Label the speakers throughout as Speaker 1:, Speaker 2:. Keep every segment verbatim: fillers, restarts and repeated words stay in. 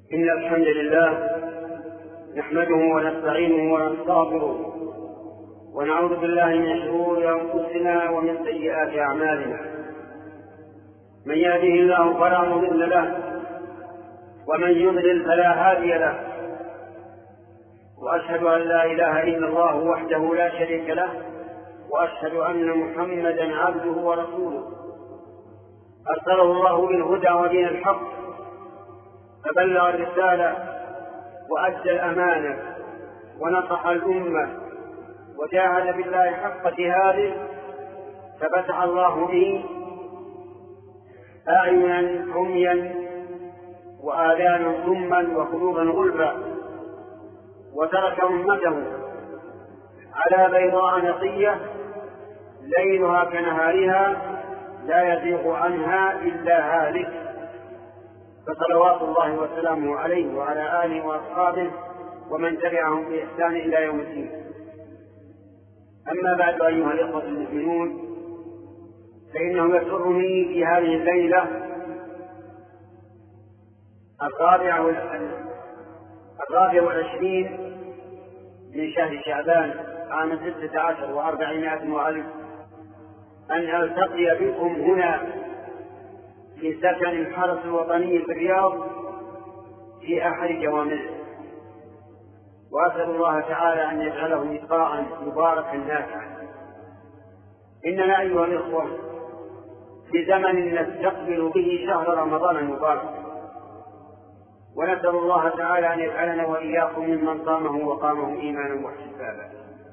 Speaker 1: إن الحمد لله نحمده ونستعينه ونستغفره ونعوذ بالله من شرور أنفسنا ومن سيئات أعمالنا. من يهده الله فلا مضل له ومن يضلل فلا هادي له، وأشهد أن لا إله إلا الله وحده لا شريك له، وأشهد أن محمدا عبده ورسوله أرسله الله بالهدى ودين الحق فبلغ الرسالة وأدى الأمانة ونصح الأمة وجاهد بالله حق جهاده، ففتح الله به أعينا عميا وآذانا صما وقلوبا غلفا، وترك أمته على بيضاء نقية ليلها كنهارها لا يزيغ عنها إلا هالك، فصلوات الله وسلامه عليه وعلى آله وأصحابه ومن تبعهم بإحسان إلى يوم الدين. أما بعد، أيها الإخوة المؤمنون، فإنه يسرني في هذه الليلة الرابعة الرابع والعشرين من شهر شعبان عام ستة عشر وأربعمائة وألف أن ألتقي بكم هنا في سكن الحرس الوطني في الرياض في أحد جوامعه، وأسأل الله تعالى أن يجعله لقاء مباركا نافعا. إننا أيها الإخوة في زمن نستقبل به شهر رمضان المبارك، ونسأل الله تعالى أن يجعلنا وإياكم ممن صامه وقامه إيمانا واحتسابا.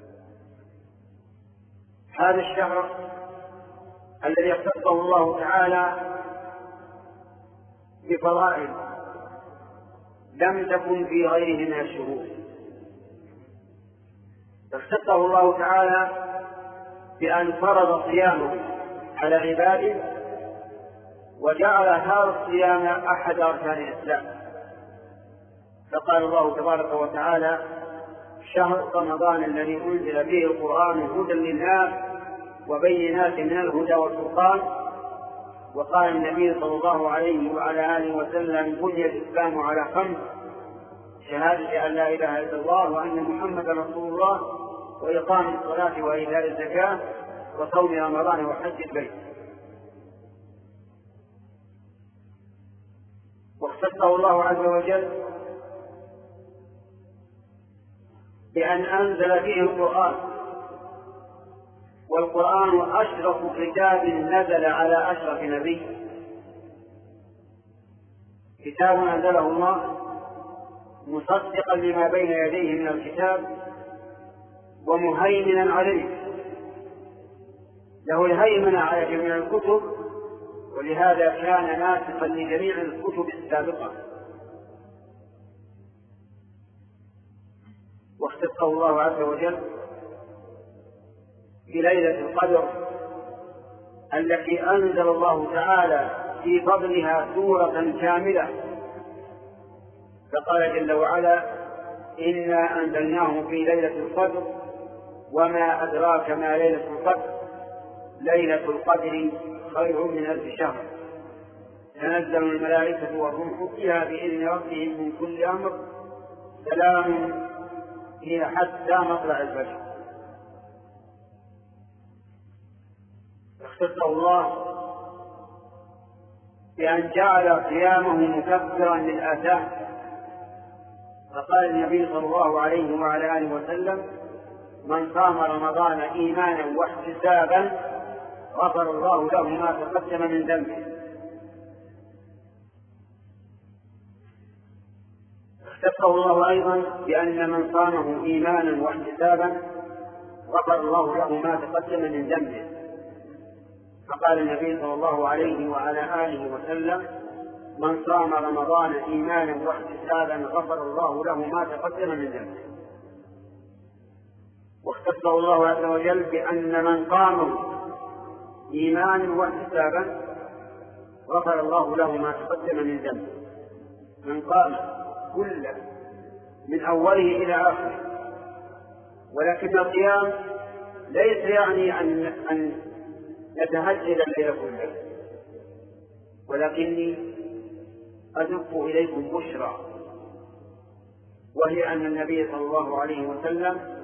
Speaker 1: هذا الشهر الذي اختصه الله تعالى بفضائل لم تكن في غيره من الشهور، اختصه الله تعالى بأن فرض صيامه على عباده، وجعل هذا الصيام أحد أركان الإسلام، فقال الله تبارك وتعالى: شهر رمضان الذي أنزل به القرآن هدى للناس وبينات من الهدى والفرقان. وقال النبي صلى الله عليه وعلى آله وسلم: بني الإسلام على خمس: شهادة أن لا إله إلا الله وأن محمدا رسول الله، وإقام الصلاة وإيتاء الزكاة وصوم رمضان وحج البيت. واختصه الله عز وجل بأن أنزل فيه القرآن، والقرآن أشرف كتاب نزل على أشرف نبي، كتاب أنزله الله مصدقا لما بين يديه من الكتاب ومهيمنا عليه، له الهيمنة على جميع الكتب، ولهذا كان ناسخا لجميع الكتب السابقة. واختصه الله عز وجل في ليلة القدر التي أنزل الله تعالى في فضلها سورة كاملة، فقال جل وعلا: إنا أنزلناه في ليلة القدر وما أدراك ما ليلة القدر ليلة القدر خير من ألف شهر تنزل الملائكة والروح فيها بإذن ربهم من كل أمر سلام هي حتى مطلع الفجر. اختصه الله بأن جعل قيامه مكفرا للآثام، فقال النبي صلى الله عليه وعلى آله وسلم: من صام رمضان إيمانا واحتسابا غفر الله له ما تقدم من ذنبه. اختصه الله أيضا بأن من صامه إيمانا واحتسابا غفر الله له ما تقدم من ذنبه، فقال النبي صلى الله عليه وعلى آله وسلم: من صام رمضان إيمانا واحتسابا غفر الله له ما تقدم من ذنبه. واختصه الله عز وجل بأن من قامه إيمانا واحتسابا غفر الله له ما تقدم من ذنبه. من قام كله من أوله إلى آخره. ولكن القيام ليس يعني أن, أن نتهجد الليل كله، ولكني أدق إليكم بشرى وهي أن النبي صلى الله عليه وسلم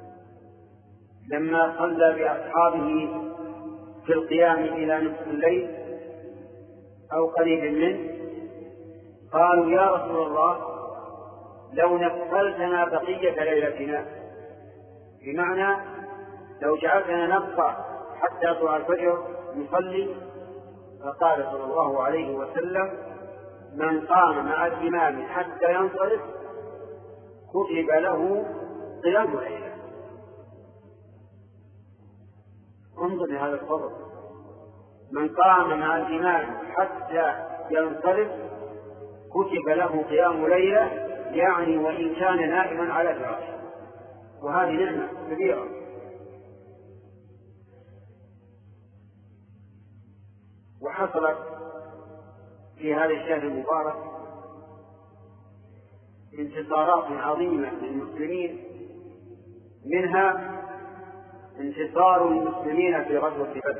Speaker 1: لما صلى بأصحابه في القيام إلى نصف الليل أو قريب منه قالوا يا رسول الله لو نفلتنا بقية ليلتنا، بمعنى لو جعلتنا نبقى حتى يطلع الفجر نصلي. فقال صلى الله عليه وسلم من قام مع الإمام حتى ينصرف كتب له قيام ليلة. انظر لهذا الفضل، من قام مع الإمام حتى ينصرف كتب له قيام ليلة، يعني وإن كان نائما على فراشه، وهذه نعمة كبيرة. وحصلت في هذا الشهر المبارك انتصارات عظيمة للمسلمين، منها انتصار المسلمين في غزوة بدر.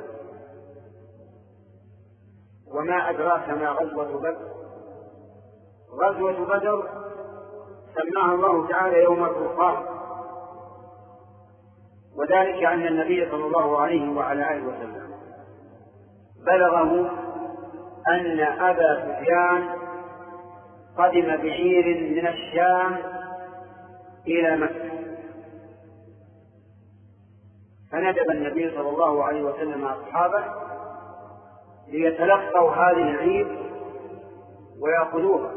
Speaker 1: وما أدراك ما غزوة بدر؟ غزوة بدر سماها الله تعالى يوم الفرقان، وذلك أن النبي صلى الله عليه وعلى آله وسلم بلغه أن أبا سفيان قدم بعير من الشام إلى مكة، فندب النبي صلى الله عليه وسلم أصحابه ليتلقوا هذه العير ويأخذوها،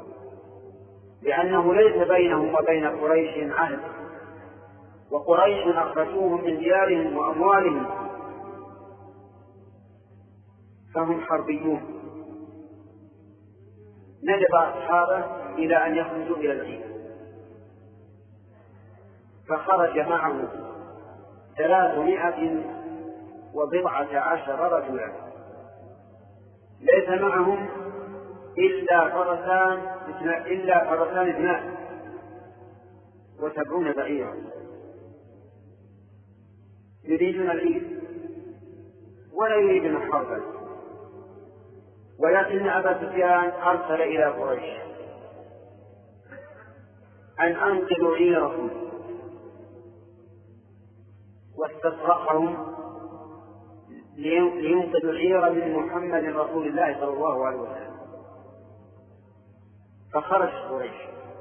Speaker 1: لأنه ليس بينهم وبين قريش عهد، وقريش أخرجوهم من ديارهم وأموالهم، فهم حربيون. ندب أصحابه إلى أن يخرجوا إلى العير، فخرج معه ثلاثمائة وبضعة عشر رجلا، ليس معهم إلا فرسان إلا فرسان اثنان وسبعون بعيرا، يريدون العيد ولا يريدون حربا. ولكن أبا سفيان أرسل إلى قريش أن أنقذوا عيرهم، واستصرخهم لينقذوا العير من محمد رسول الله صلى الله عليه وسلم. فخرج قريش،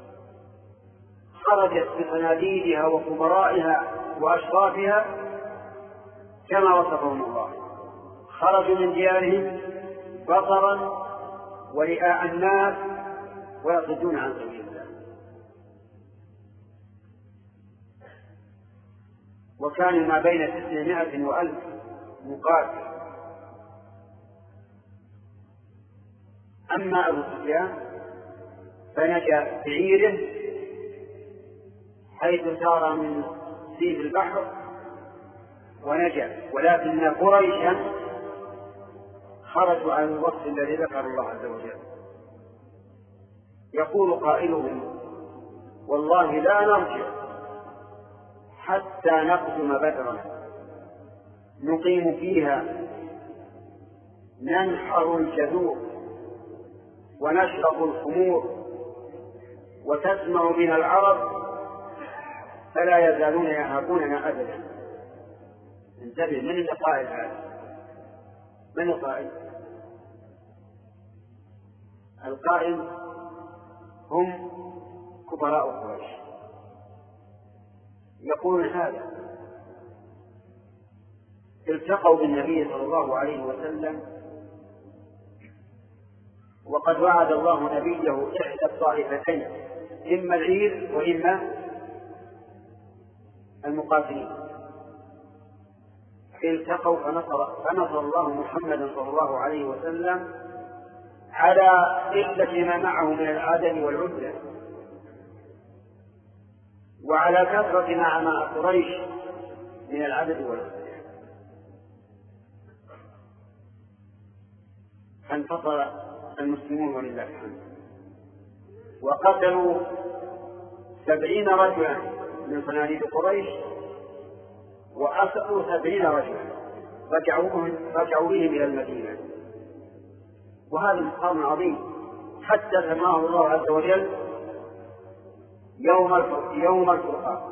Speaker 1: خرجت بصناديدها وكبرائها وأشرافها كما وصفهم الله، خرجوا من ديارهم بطرا ورئاء الناس ويصدون عن سبيل الله. وكانوا ما بين تسعمائة وألف مقاتل. أما أبو سفيان فنجا بعيره حيث سار من سيف البحر ونجا، ولكن قريشا خرجوا عن الوصف الذي ذكر الله عز وجل. يقول قائلهم والله لا نرجع حتى نقدم بدرا نقيم فيها ننحر الجذور ونشرب الخمور وتسمع بنا العرب فلا يزالون يهابوننا أبدا. انتبه، من القائل هذا؟ من القائل؟ القائل هم كبراء قريش يقولون هذا. التقوا بالنبي صلى الله عليه وسلم وقد وعد الله نبيه إحدى الطائفتين، إما العير وإما المقاتلين. التقوا فنصر, فنصر الله محمدا صلى الله عليه وسلم على قلة ما معه من العدد والعدة، وعلى كثرة ما مع قريش من العدد والعدة، فانتصر المسلمون ولله الحمد، وقتلوا سبعين رجلا من صناديد قريش وأسروا سبعين رجلا رجعوا بهم إلى المدينة. وهذا مقام عظيم حتى سماه الله عز وجل يوم يوم الفرقان.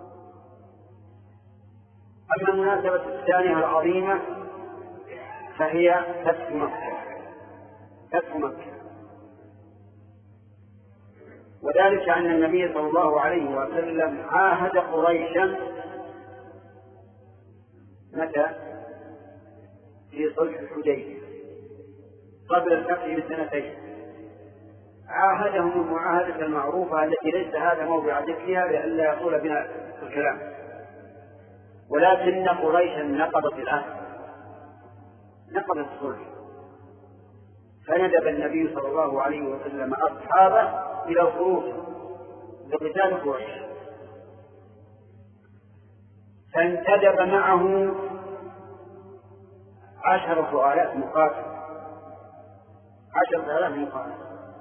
Speaker 1: أما المناسبة الثانية العظيمة فهي فتح مكة فتح مكة وذلك أن النبي صلى الله عليه وسلم عاهد قريشا متى؟ في صلح الحديبية قبل الفتح بسنتين. عاهدهم المعاهدة المعروفة التي ليس هذا موضع ذكرها لئلا يطول بنا الكلام، ولكن قريشا نقضت العهد، نقضت الصلح، فندب النبي صلى الله عليه وسلم أصحابه إلى الخروج لقتال قريش، فانتدب معه عشرة آلاف مقاتل عشرة آلاف مقاتل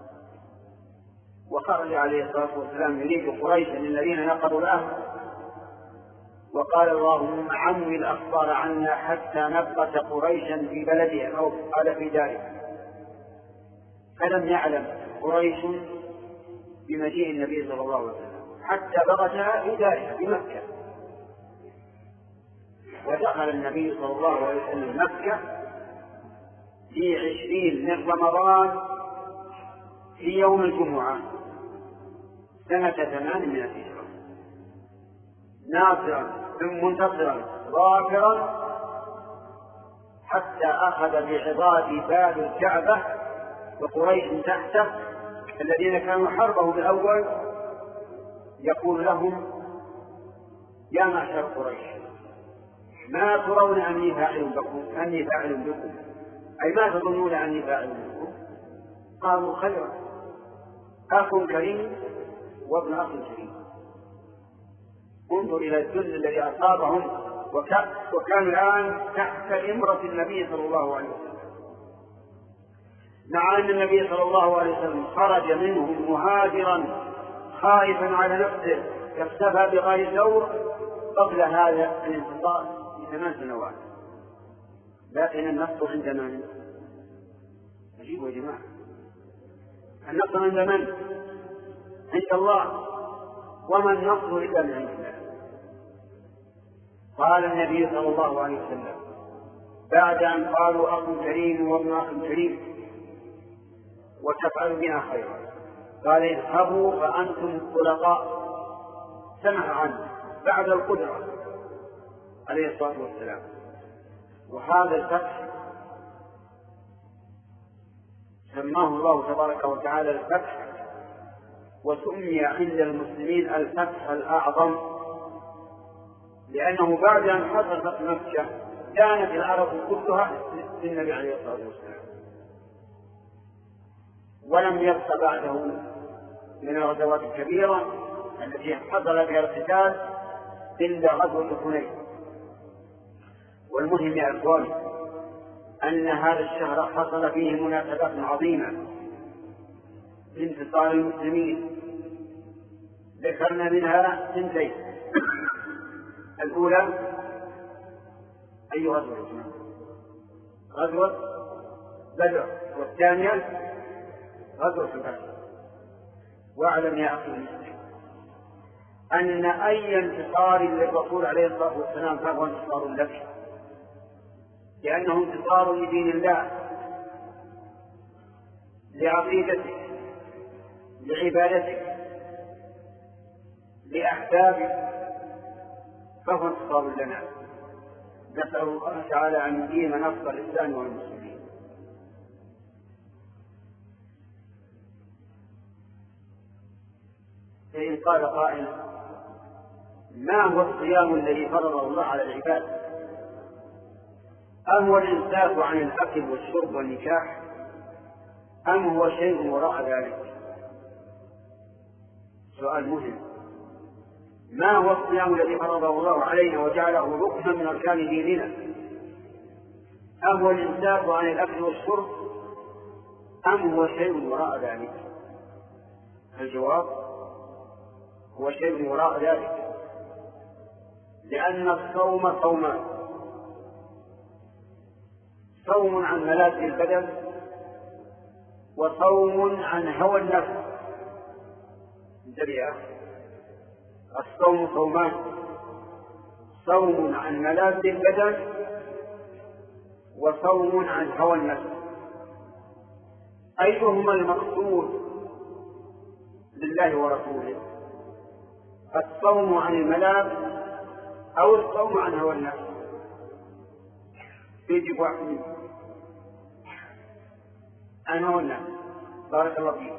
Speaker 1: وخرج عليه الصلاة والسلام يريد قريشا الذين نقضوا العهد وقال اللهم عمي الأخبار عنا حتى نبقت قريشا في بلدها أو قال في دارها. فلم يعلم قريش بمجيء النبي صلى الله عليه وسلم حتى بغتها في دارها بمكة. ودخل النبي صلى الله عليه وسلم مكة في عشرين من رمضان في يوم الجمعة سنة ثمان من الهجرة، ناصرا منتصرا ظافرا حتى أخذ بعضاد باب الكعبة وقريش تحته الذين كانوا حربه بالأول يقول لهم يا معشر قريش ما ترون أني فاعل بكم أني فاعل بكم أي ما تظنون أني فاعل بكم؟ قالوا خيرا، أخ كريم وابن أخ كريم. انظر إلى الذل الذي أصابهم وكانوا الآن تحت إمرة النبي صلى الله عليه وسلم، مع أن النبي صلى الله عليه وسلم خرج منهم مهاجرا خائفا على نفسه يختفى بغير دور قبل هذا الانتصار ثمان سنوات. لكن النصر عند من؟ عجيب يا جماعة، النصر عند من؟ عند الله، وما النصر إلا من عند الله. قال النبي صلى الله عليه وسلم بعد أن قالوا أخ كريم وابن أخ كريم وتفعل بنا خيرا قال اذهبوا فأنتم الطلقاء، سمع عنه بعد القدرة عليه الصلاة والسلام. وهذا الفتح سماه الله تبارك وتعالى الفتح، وسمي عند المسلمين الفتح الأعظم، لأنه بعد أن حصل فتح مكة كانت العرب كلها للنبي عليه الصلاة والسلام، ولم يبق بعده من الغزوات الكبيرة التي حصل بها القتال إلا غزوة حنين. والمهم يا إخواني أن هذا الشهر حصل فيه مناسبات عظيمة لانتصار المسلمين، ذكرنا منها سنتين. الأولى أي غزوة؟ غزوة بدر، والثانية غزوة الفتح. واعلم يا أخي المسلم أن أي انتصار للرسول عليه الصلاة والسلام فهو انتصار لك، لأنه انتصار لدين الله، لعقيدتك، لعبادتك، لأحبابك، فهو انتصار لنا. نسأل الله تعالى أن يديم نصر الإسلام والمسلمين. فإن قال قائل ما هو الصيام الذي فرضه الله على العباد؟ أم هو الإمساك عن الأكل والشرب والنكاح، أم هو شيء وراء ذلك؟ سؤال مهم. ما هو الصيام الذي فرضه الله علينا وجعله ركنا من أركان ديننا؟ أم هو الإمساك عن الأكل والشرب، أم هو شيء وراء ذلك؟ الجواب هو شيء وراء ذلك، لأن الصوم صومان: صوم عن ملاذ البدن، وصوم عن هوى النفس. انتبه الصوم صومان: صوم عن ملاذ البدن، وصوم عن هوى النفس. أيهما المقصود لله ورسوله؟ الصوم عن الملاذ أو الصوم عن هوى النفس؟ يجب واحد عن هوى النفس. بارك الله فيك.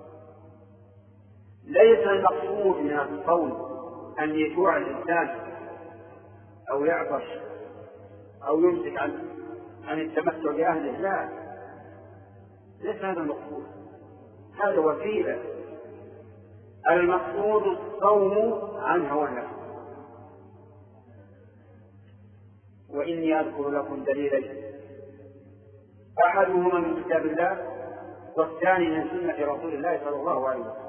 Speaker 1: ليس المقصود من الصوم أن يجوع الإنسان أو يعطش أو يمسك عن عن التمتع بأهله، لا، ليس هذا المقصود، هذا وسيلة. المقصود الصوم عن هوى النفس. وإني أذكر لكم دليلين: أحدهما من كتاب الله، والثاني من سنة رسول الله صلى الله عليه وسلم.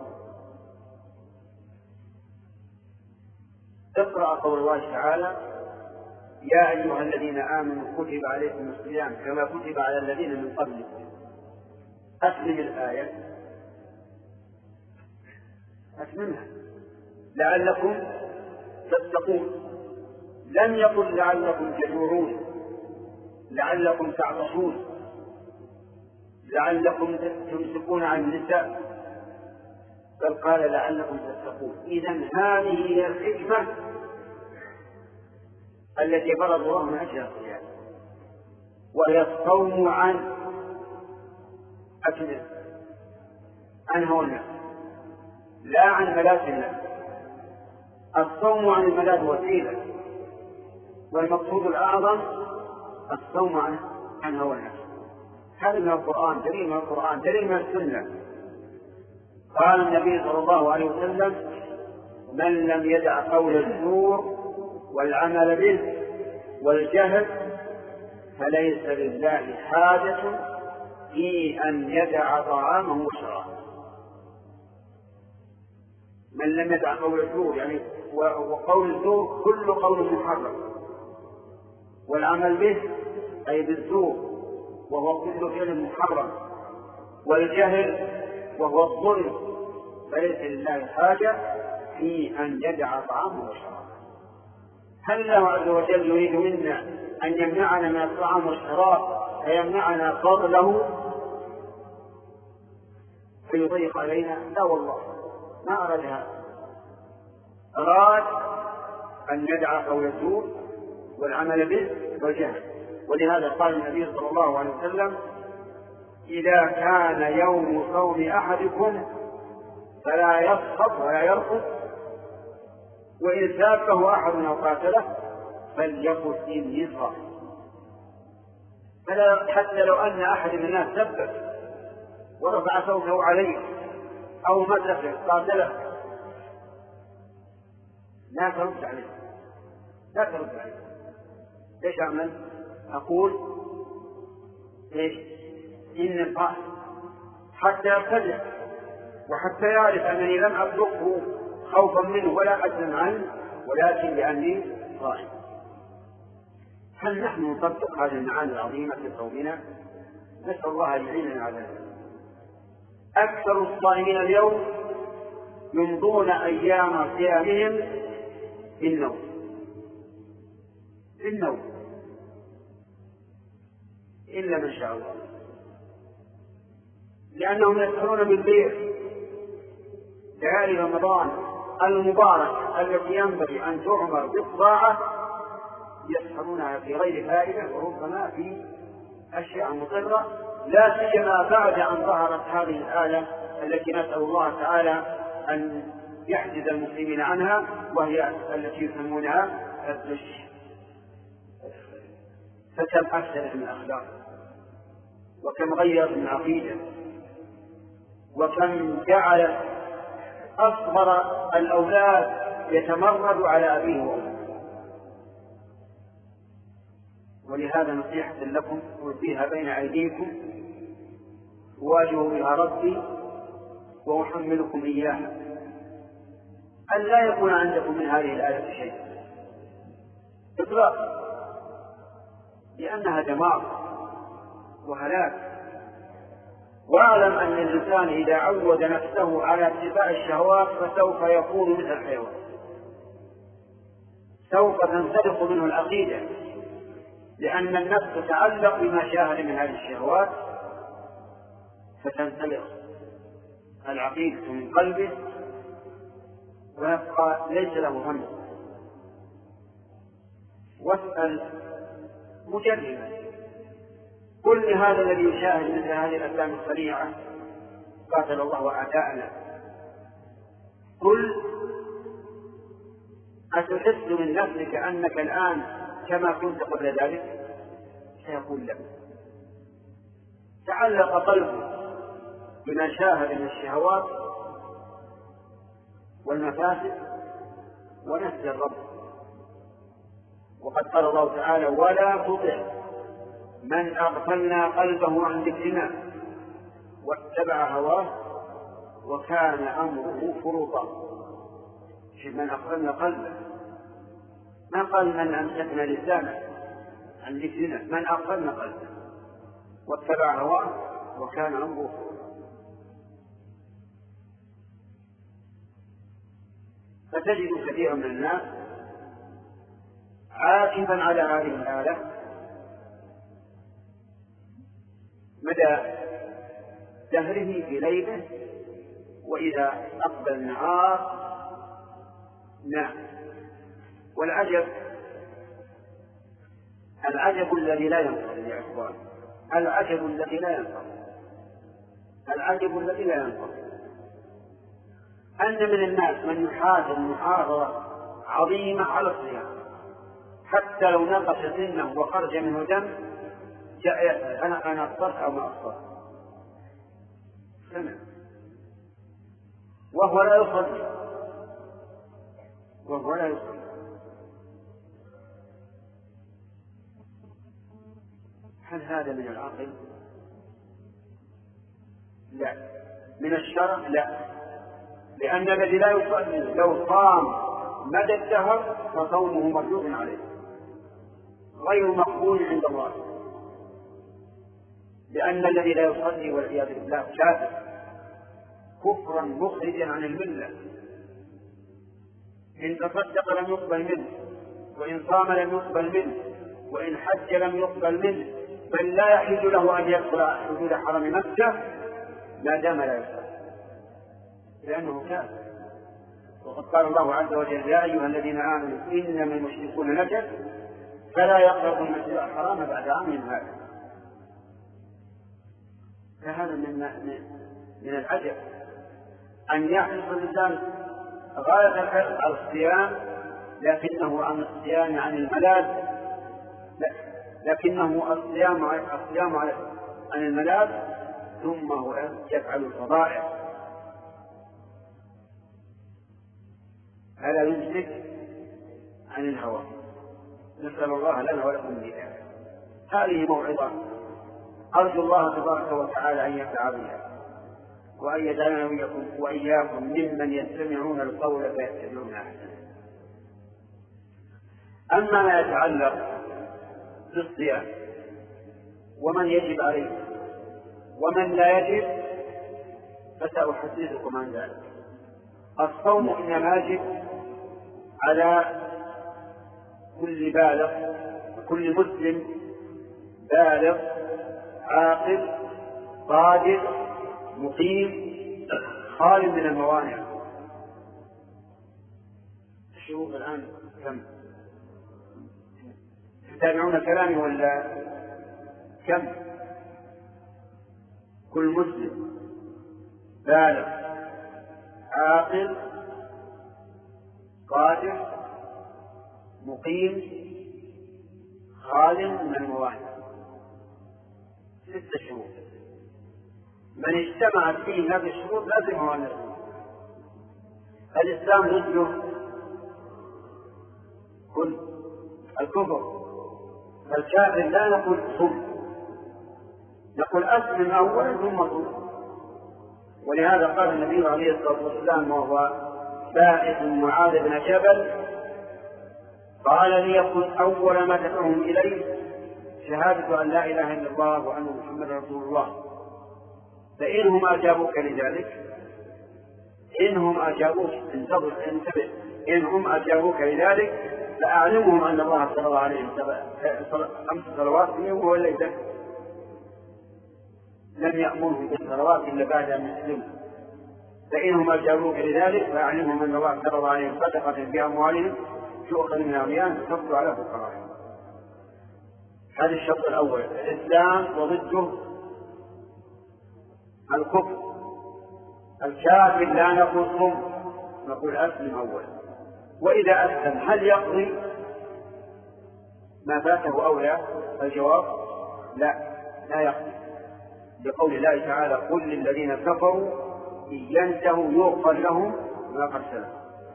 Speaker 1: اقرأ قول الله تعالى: يا أيها الذين آمنوا كتب عليكم الصيام كما كتب على الذين من قبلكم. أسلم الآية، أسلمها لعلكم تتقون. لم يقل لعلكم تجوعون، لعلكم تعطشون، لعلكم تمسكون عن النساء، بل قال لعلكم تتقون. إذن هذه هي الحكمة التي فرض الله من أجلها الصيام، وهي الصوم عن أكل عن هوى النفس، لا عن ملاذ النفس. الصوم عن الملاذ وسيلة، والمقصود الأعظم الصوم عن عن هوى النفس. هذا من القرآن، دليل من القرآن، دليل من السنة. قال النبي صلى الله عليه وسلم: من لم يدع قول الزور والعمل به والجهل فليس لله حاجة في أن يدع طعامه وشرابه. من لم يدع قول الزور، يعني وقول الزور كل قول محرم، والعمل به أي بالزور وهو كل فعل محرم، والجهل وهو الظلم، فليس لله حاجة في أن يدع طعامه وشرابه. هل الله عز وجل يريد منا أن يمنعنا من الطعام والشراب فيمنعنا فضله فيضيق علينا؟ لا والله، ما أراد هذا. أراد أن يدع قول الزور والعمل به والجهل. ولهذا قال النبي صلى الله عليه وسلم: إذا كان يوم صوم أحدكم فلا يصخب ولا يرفض، وإن سابه أحد أو قاتله فليقل إني صائم. حتى لو أن أحد من الناس سبه ورفع صوته عليه أو مدرسه قاتله، لا ترد عليه، لا ترد عليه. ليش أعمل؟ أقول إيش؟ إني صائم، حتى يرتدع وحتى يعرف أنني لم أبلغه خوفا منه ولا حزنا عنه، ولكن لأني صائم. هل نحن نطبق هذه المعاني العظيمة في صومنا؟ نسأل الله أن يعيننا على ذلك. أكثر الصائمين اليوم يمضون أيام صيامهم في النوم، في النوم إلا من شاء الله، لأنهم يسهرون بالليل ليالي رمضان المبارك التي ينبغي أن تعمر بالطاعة، يسهرونها في غير فائدة، وربما في أشياء مضرة، لا سيما بعد أن ظهرت هذه الآلة التي نسأل الله تعالى أن يحجز المسلمين عنها، وهي التي يسمونها الدش. فكم أفسدت من الأخلاق، وكم غيرت من عقيدة، وكم جعلت أصغر الأولاد يتمرد على أبيه وأمه. ولهذا نصيحة لكم ألقيها بين أيديكم واجه بها ربي وأحملكم إياها، أن لا يكون عندكم من هذه الآية شيء إطلاقا، لأنها دمار وهلاك. واعلم أن الإنسان إذا عود نفسه على اتباع الشهوات فسوف يكون مثل الحيوان. سوف تنسلخ منه العقيدة، لأن النفس تتعلق بما شاهد من هذه الشهوات، فتنسلخ العقيدة من قلبه ويبقى ليس له هم. واسأل مجربا كل هذا الذي يشاهد مثل هذه الأفلام الخليعة، قاتل الله أعداءنا، قل أتحس من نفسك أنك الآن كما كنت قبل ذلك؟ سيقول لا. تعلق قلبه بما شاهد من الشهوات والمفاسد ونسي الرب. وقد قال الله تعالى: ولا تطع من أغفلنا قلبه عن ذكرنا واتبع هواه وكان أمره فرطا. من أغفلنا قلبه، ما قال من أمسكنا لسانه عن ذكرنا، من أغفلنا قلبه واتبع هواه وكان أمره فرطا. فتجد كثيرا من الناس عاكفا على هذه الآلة مدى دهره في ليله، وإذا أقبل النهار نام. والعجب العجب الذي لا ينقضي يا إخوان، العجب الذي لا ينقضي العجب الذي لا ينقضي أن من الناس من يحافظ محافظة عظيمة على الصيام، حتى لو نقص سنه وخرج منه دم جاء يسأل: أنا أنا أفطرت أو ما أفطرت؟ سمع وهو لا يصلي وهو لا يصلي. هل هذا من العقل؟ لا. من الشرع؟ لا، لأن الذي لا يصلي لو صام مدى الدهر فصومه مردود عليه غير مقبول عند الله، لأن الذي لا يصلي والعياذ بالله كافر كفرا مخرجا عن الملة. إن تصدق لم يقبل منه، وإن صام لم يقبل منه، وإن حج لم يقبل منه، بل لا يحل له أن يدخل حدود حرم مكة ما دام لا يصلي، لأنه كافر. وقد قال الله عز وجل: يا أيها الذين آمنوا إنما المشركون نجس فلا يقربوا المسجد الحرام بعد عامهم هذا. فهذا من من العجب أن يحرص الإنسان غاية الحرص على الصيام، لكنه عن الصيام عن الملاذ، لا، لكنه الصيام الصيام عن الملاذ ثم هو يفعل الفضائل. هذا يمسك عن الهوى. نسأل الله لنا ولكم بذلك. هذه موعظة أرجو الله تبارك وتعالى أن ينفع بها، وأن يجعلنا وإياكم ممن يستمعون القول فيتبعون أحسنه. أما ما يتعلق بالصيام ومن يجب عليه ومن لا يجب فسأحدثكم عن ذلك. الصوم إنما يجب على كل بالغ وكل مسلم بالغ عاقل قادر مقيم خال من الموانع. الشروط الآن كم؟ تتابعون كلامي ولا كم؟ كل مسلم بالغ عاقل قادر مقيم خال من الموانع. ست شروط من اجتمعت فيه هذه الشروط لازم أن يكون الإسلام ضده كل الكفر. فالكافر لا نقول صم، نقول أسلم أولا ثم صم. ولهذا قال النبي عليه الصلاة والسلام وهو باعث معاذ بن جبل: قال ليكن أول ما تدعوهم إليه شهادة أن لا إله إلا الله وأن محمدا رسول الله، فإنهم أجابوك لذلك إنهم أجابوك انتبه انتبه إنهم أجابوك لذلك فأعلمهم أن الله صلى الله عليه وسلم خمس صلوات في اليوم والليلة، لم يأمرهم بالصلوات إلا بعد أن يسلموا، فإنهم أجابوك لذلك فأعلمهم أن الله صلى الله عليه وسلم صدقة بأموالهم تؤخذ من أغنياء تفضل على فقراء. هذا الشرط الأول. الإسلام وضده الكفر. الكافر لا نقول صم، نقول أسلم أول. وإذا أسلم هل يقضي ما فاته أو لا؟ الجواب لا، لا يقضي، لقول الله تعالى قل للذين كفروا إن ينتهوا يغفر لهم ما قد سلف.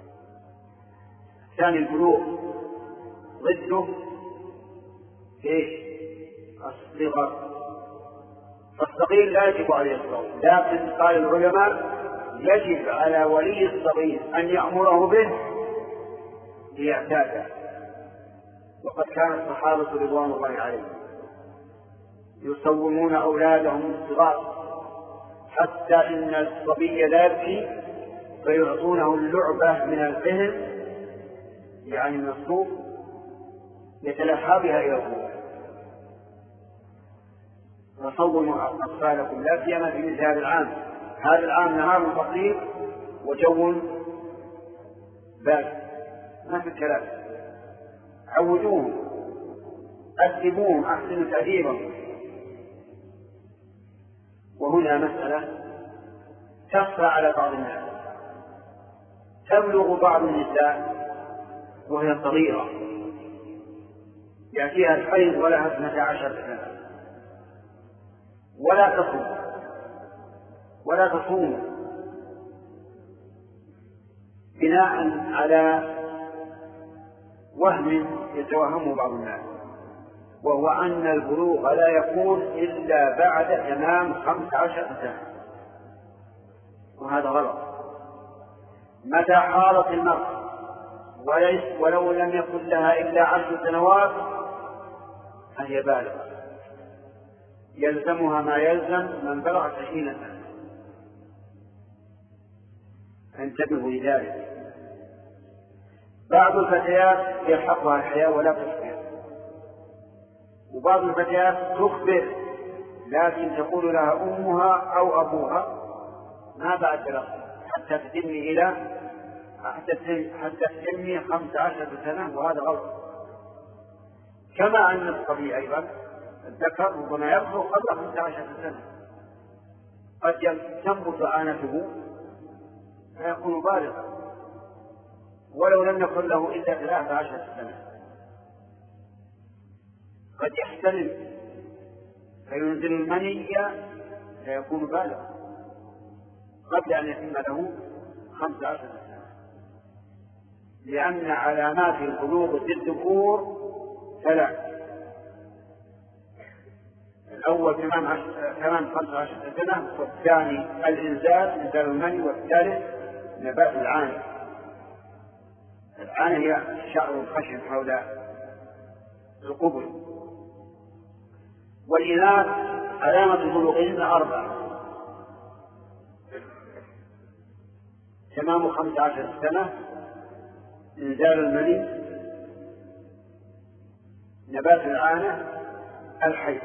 Speaker 1: ثاني البلوغ ضده ايش؟ الصغر. فالصغير لا يجب عليه الصوم، لكن قال العلماء يجب على ولي الصغير أن يأمره به ليعتاده. وقد كان الصحابة رضوان الله عليهم يصومون أولادهم الصغار حتى إن الصبي لا يبكي فيعطونه اللعبة من الفهم، يعني من الصوف، يتلحى بها إلى الغروب. وصوموا أطفالكم لا سيما في مثل هذا العام. هذا العام نهار بسيط وجو بارد، ما في كلام. عودوهم، أدبوهم، أحسنوا تأديبهم. وهنا مسألة تخفى على بعض الناس. تبلغ بعض النساء وهي صغيرة يأتيها الحيض ولها اثنتا عشر سنة ولا تصوم ولا تصوم بناء على وهم يتوهمه بعض الناس، وهو أن البلوغ لا يكون إلا بعد تمام خمس عشر سنة، وهذا غلط. متى حارت المرأة وليس ولو لم يكن لها إلا عشر سنوات فهي بالغة، يلزمها ما يلزم من بلغ عشرين سنة. انتبهوا لذلك. بعض الفتيات يلحقها الحياة ولا تخبر، وبعض الفتيات تخبر لكن تقول لها أمها أو أبوها ما بعد بلغ حتى تتمي إلى حتى تتمي خمس عشر سنة، وهذا غلط. كما أن الصبي أيضا الذكر ربما يبلغ قبل خمس عشر سنة، قد تنبت آنته فيكون بالغا ولو لم يكن له إلا ثلاث عشر سنة. قد يحتلم فينزل المني فيكون بالغا قبل أن يتم له خمس عشر سنة، لأن علامات البلوغ في الذكور ثلاث: الأول تمام تمام خمس عشر سنة، والثاني الإنزال إنزال المني، والثالث نبات العانة. العانة هي الشعر الخشن حول القبل. والإناث علامة بلوغهن أربعة: تمام خمس عشر سنة، إنزال المني، نبات العانة، الحيض.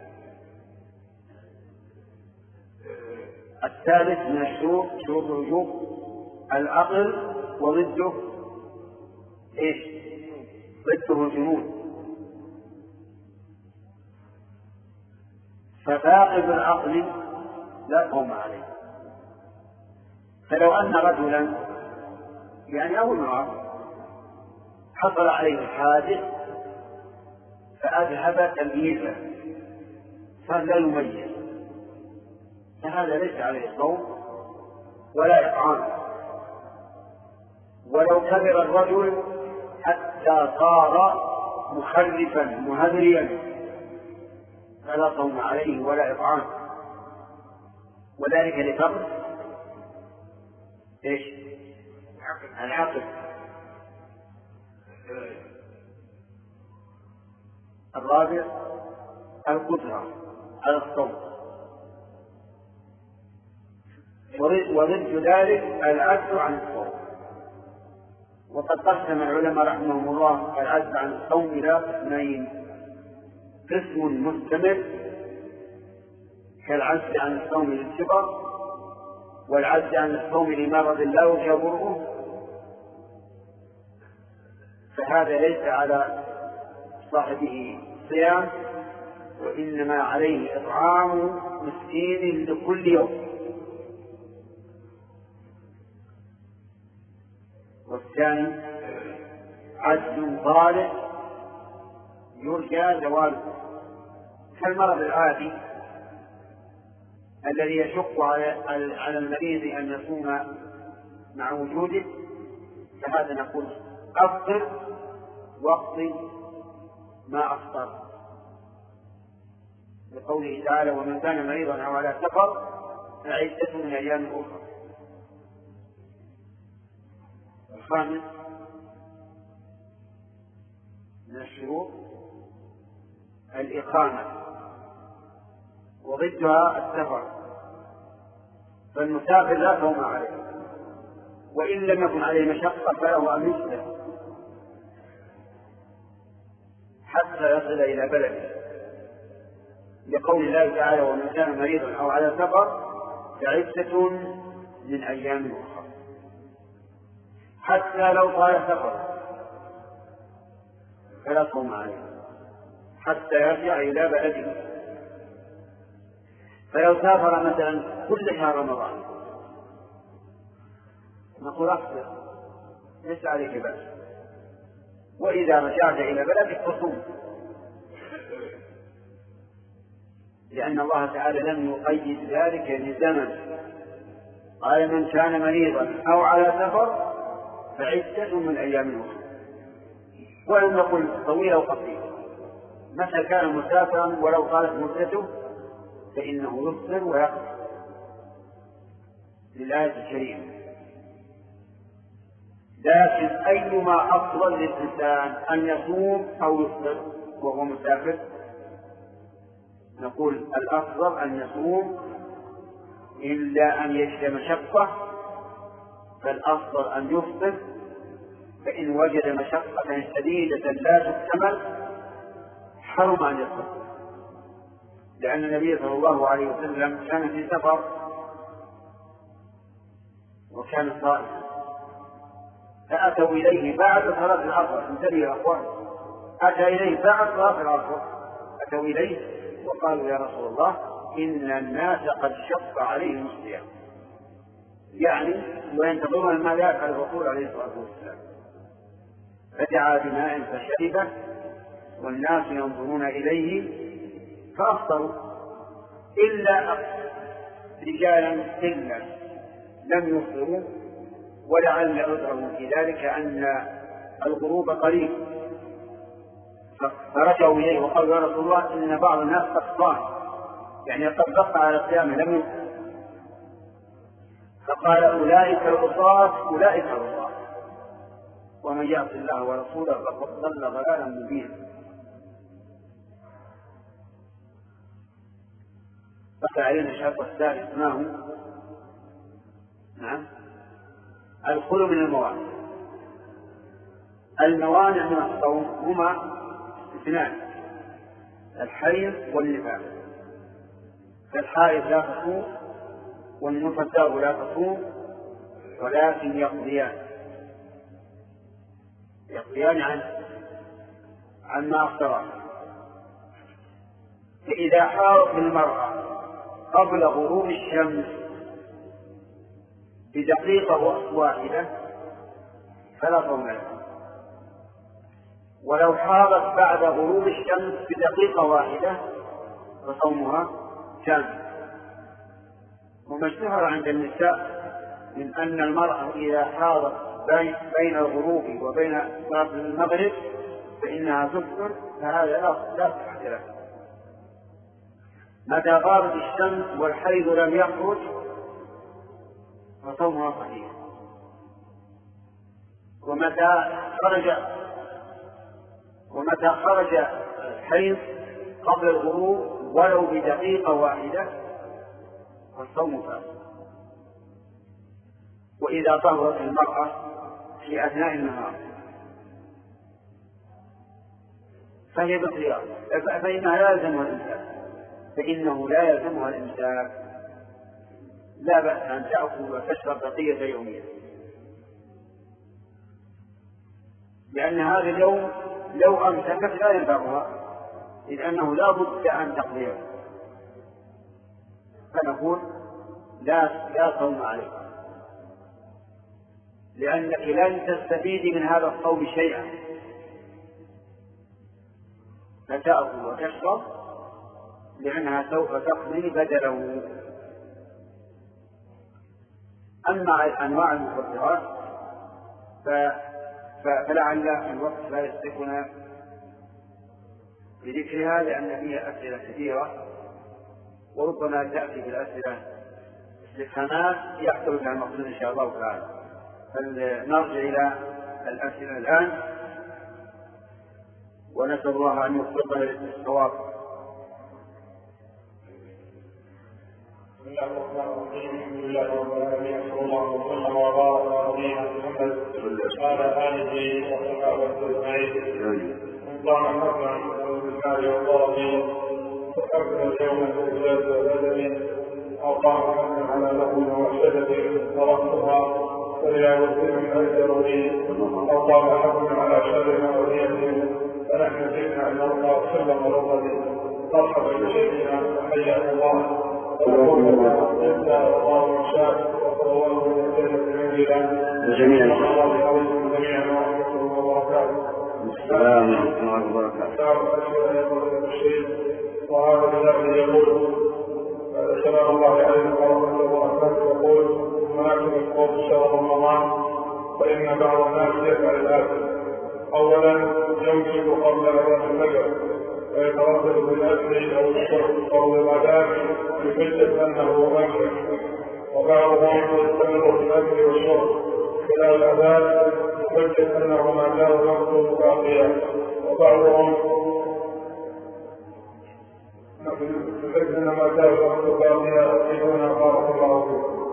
Speaker 1: الثالث من الشروط شروط الوجوب العقل، وضده ايش؟ ضده الجنون. ففاقد العقل لا قوم عليه. فلو أن رجلا يعني أو امرأة حصل عليه الحادث فأذهب تمييزه فلا يميز، فهذا ليس عليه صوم ولا إطعام. ولو كبر الرجل حتى صار مخلفا مهذريا فلا صوم عليه ولا إطعام، وذلك لفقد ايش؟ العقل. الرابع القدرة على الصوم، وضد ذلك العجز عن الصوم. وقد قسم العلماء رحمهم الله العجز عن الصوم إلى قسمين: قسم مستمر كالعجز عن الصوم للكبر، والعجز عن الصوم لمرض لا يجبره، فهذا ليس على صاحبه صيام، وإنما عليه إطعام مسكين لكل يوم. والثاني عجز طارئ يرجى زواله كالمرض العادي الذي يشق على المريض أن يصوم مع وجوده، فهذا نقول أفطر واقضي ما أفطر، لقوله تعالى: ومن كان مريضا أو على سفر فعدة من أيام أخرى. الخامس من الشروط الإقامة، وضدها السفر، فالمسافر لا صوم عليه، وإن لم يكن عليه مشقة فله أن يسلم حتى يصل إلى بلده، لقول الله تعالى: ومن كان مريضا أو على سفر فعدة من أيام أخرى. حتى لو طال سفر فلا صوم عليه حتى يرجع إلى بلده. فلو سافر مثلا كل شهر رمضان نقول أفطر ليس عليك بأس، وإذا رجعت إلى بلدك فصوم، لأن الله تعالى لم يقيد ذلك لزمن. قال: من كان مريضا أو على سفر فعدة من أيام أخرى، ولم نقل طويلة وقصيرة. متى كان مسافرا ولو طالت مدته فإنه يفطر ويقضي للآية الكريمة. لكن أيما أفضل للإنسان أن يصوم أو يفطر وهو مسافر؟ نقول الأفضل أن يصوم، إلا أن يجد مشقة فالأفضل أن يفطر، فإن وجد مشقة شديدة لا تحتمل حرم أن يفطر، لأن النبي صلى الله عليه وسلم كان في سفر وكان صائما، فأتوا إليه بعد صلاة العصر. انتبهوا يا أخوان، أتى إليه بعد صلاة العصر، أتوا إليه وقالوا: يا رسول الله، إن الناس قد شق عليهم الصيام، يعني وينتظرون ما يفعل الرسول عليه الصلاة والسلام. فدعا بماء فشربه والناس ينظرون إليه فأفطروا، إلا رجالا إلا لم يفطروا، ولعل عذرهم في ذلك أن الغروب قريب، فرجعوا إليه وقالوا: يا رسول الله، إن بعض الناس قد صام، يعني قد بقى على الصيام لم يفطر. فقال: أولئك العصاة أولئك العصاة، ومن يعص الله ورسوله فقد ضل ضلالا مبينا. بقي علينا الشرط الثالث، ما هو؟ نعم، الخلو من الموانع. الموانع من الصوم هما اثنان: الحيض والنفاس. فالحائض لا تصوم والنفساء لا تصوم، ولكن يقضيان يقضيان عن عما أفطران. فإذا حاضت المرأة قبل غروب الشمس بدقيقة واحدة فلا صوم لها، ولو حاضت بعد غروب الشمس بدقيقة واحدة فصومها كامل. وما اشتهر عند النساء من أن المرأة إذا حاضت بين الغروب وبين صلاة المغرب فإنها تفطر، فهذا لا صحة له. متى غابت الشمس والحيض لم يخرج فصومها صحيح، ومتى خرج ومتى خرج الحيض قبل الغروب ولو بدقيقة واحدة فالصوم فاسد. وإذا طهرت المرأة في أثناء النهار فهي بالخيار، فإنها لا يلزمها الإمساك، فإنه لا يلزمها الإمساك، لا بأس أن تأكل وتشرب بقية يومها، لأن هذا اليوم لو أمسكت لا ينفعها، إذ أنه لا بد أن تقضيه، فنقول لا لا صوم عليك، لأنك لن تستفيدي من هذا الصوم شيئا، فتأكل وتشرب لأنها سوف تقضي بدله. أما أنواع المفطرات فلعل الوقت لا يسعفنا بذكرها، لأن فيها أسئلة كثيرة وربما تأتي بالأسئلة استفهامات يحصل لها المقصود إن شاء الله تعالى. فلنرجع إلى الأسئلة الآن ونسأل الله أن يوفقنا للصواب.
Speaker 2: بسم الله الرحمن الرحيم. الحمد لله رب العالمين، صلى الله وسلم وبارك على نبينا محمد وعلى آله وصحبه أجمعين. نطلع نفسا بالمال والضرب وحكم اليوم الإنجاز والبدن أعطاه حكما على لغو وشدة تركتها فلا يوزن من الضروري أعطاه حكما على شر وليه، فنحن جئنا أن نرضى وسلم ورضي مرحبا بشيخنا وحياه الله ونقول إلا الله شاء وصلى الله وسلم
Speaker 1: جميعا
Speaker 2: الله عليكم جميعا ورحمة الله وبركاته.
Speaker 1: السلام ورحمة الله وبركاته.
Speaker 2: وهذا الذي يقول سلام الله عليكم ورحمة الله وبركاته، يقول مناسب القول شهر رمضان فإن بعض الناس يفعل الآتي: أولا يمسك قبل أذان الفجر ويتردد بالأكل أو الشرب أو الغداء بحجة أنه ممسك، وبعضهم يستمر في الأكل والشرب خلال الأذان بحجة أنه ما زال نفسه باقيا، وبعضهم بحجة أن ما زال نفسه باقيا بدون بارك الله فيكم.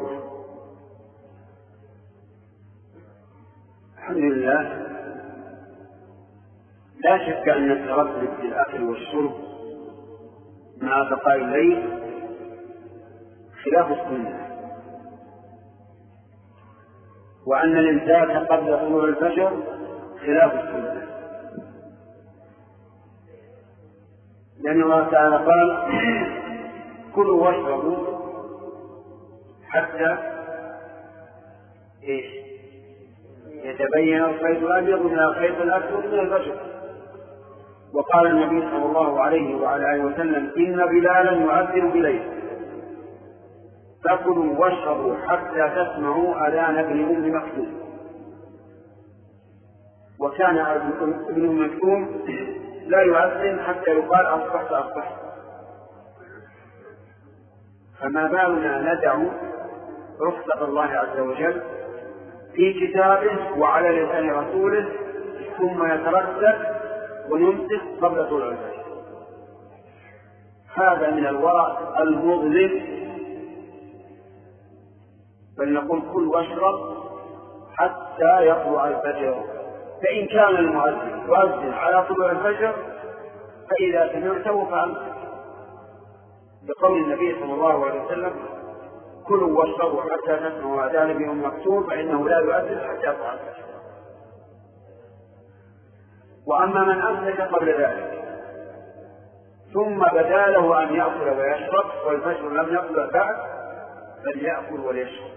Speaker 1: الحمد لله. لا شك أن التردد في الأكل والشرب مع بقاء الليل خلاف السنة، وأن الإمساك قبل طلوع الفجر خلاف السنة، لأن الله تعالى قال: كلوا واشربوا حتى إيش يتبين الخيط الأبيض من الخيط الأسود من الفجر. وقال النبي صلى الله عليه وعلى آله وسلم: إن بلالا يؤذن بليل فكلوا واشربوا حتى تسمعوا أذان ابن أم مكتوم. وكان ابن أم مكتوم لا يؤذن حتى يقال: أصبحت أصبحت. فما بالنا ندع رخصة الله عز وجل في كتابه وعلى لسان رسوله ثم يتردد ونمسك قبل طلوع الفجر؟ هذا من الورع المظلم. بل نقول: كل واشرب حتى يطلع الفجر. فإن كان المؤذن يؤذن على طلوع الفجر فإذا سمعته فأمسك، بقول النبي صلى الله عليه وسلم: كلوا واشربوا حتى تسمعوا أذان ابن أم مكتوم فإنه لا يؤذن حتى يطلع الفجر. وأما من أمسك قبل ذلك ثم بدا له أن يأكل ويشرب والفجر لم يطلع بعد فليأكل وليشرب،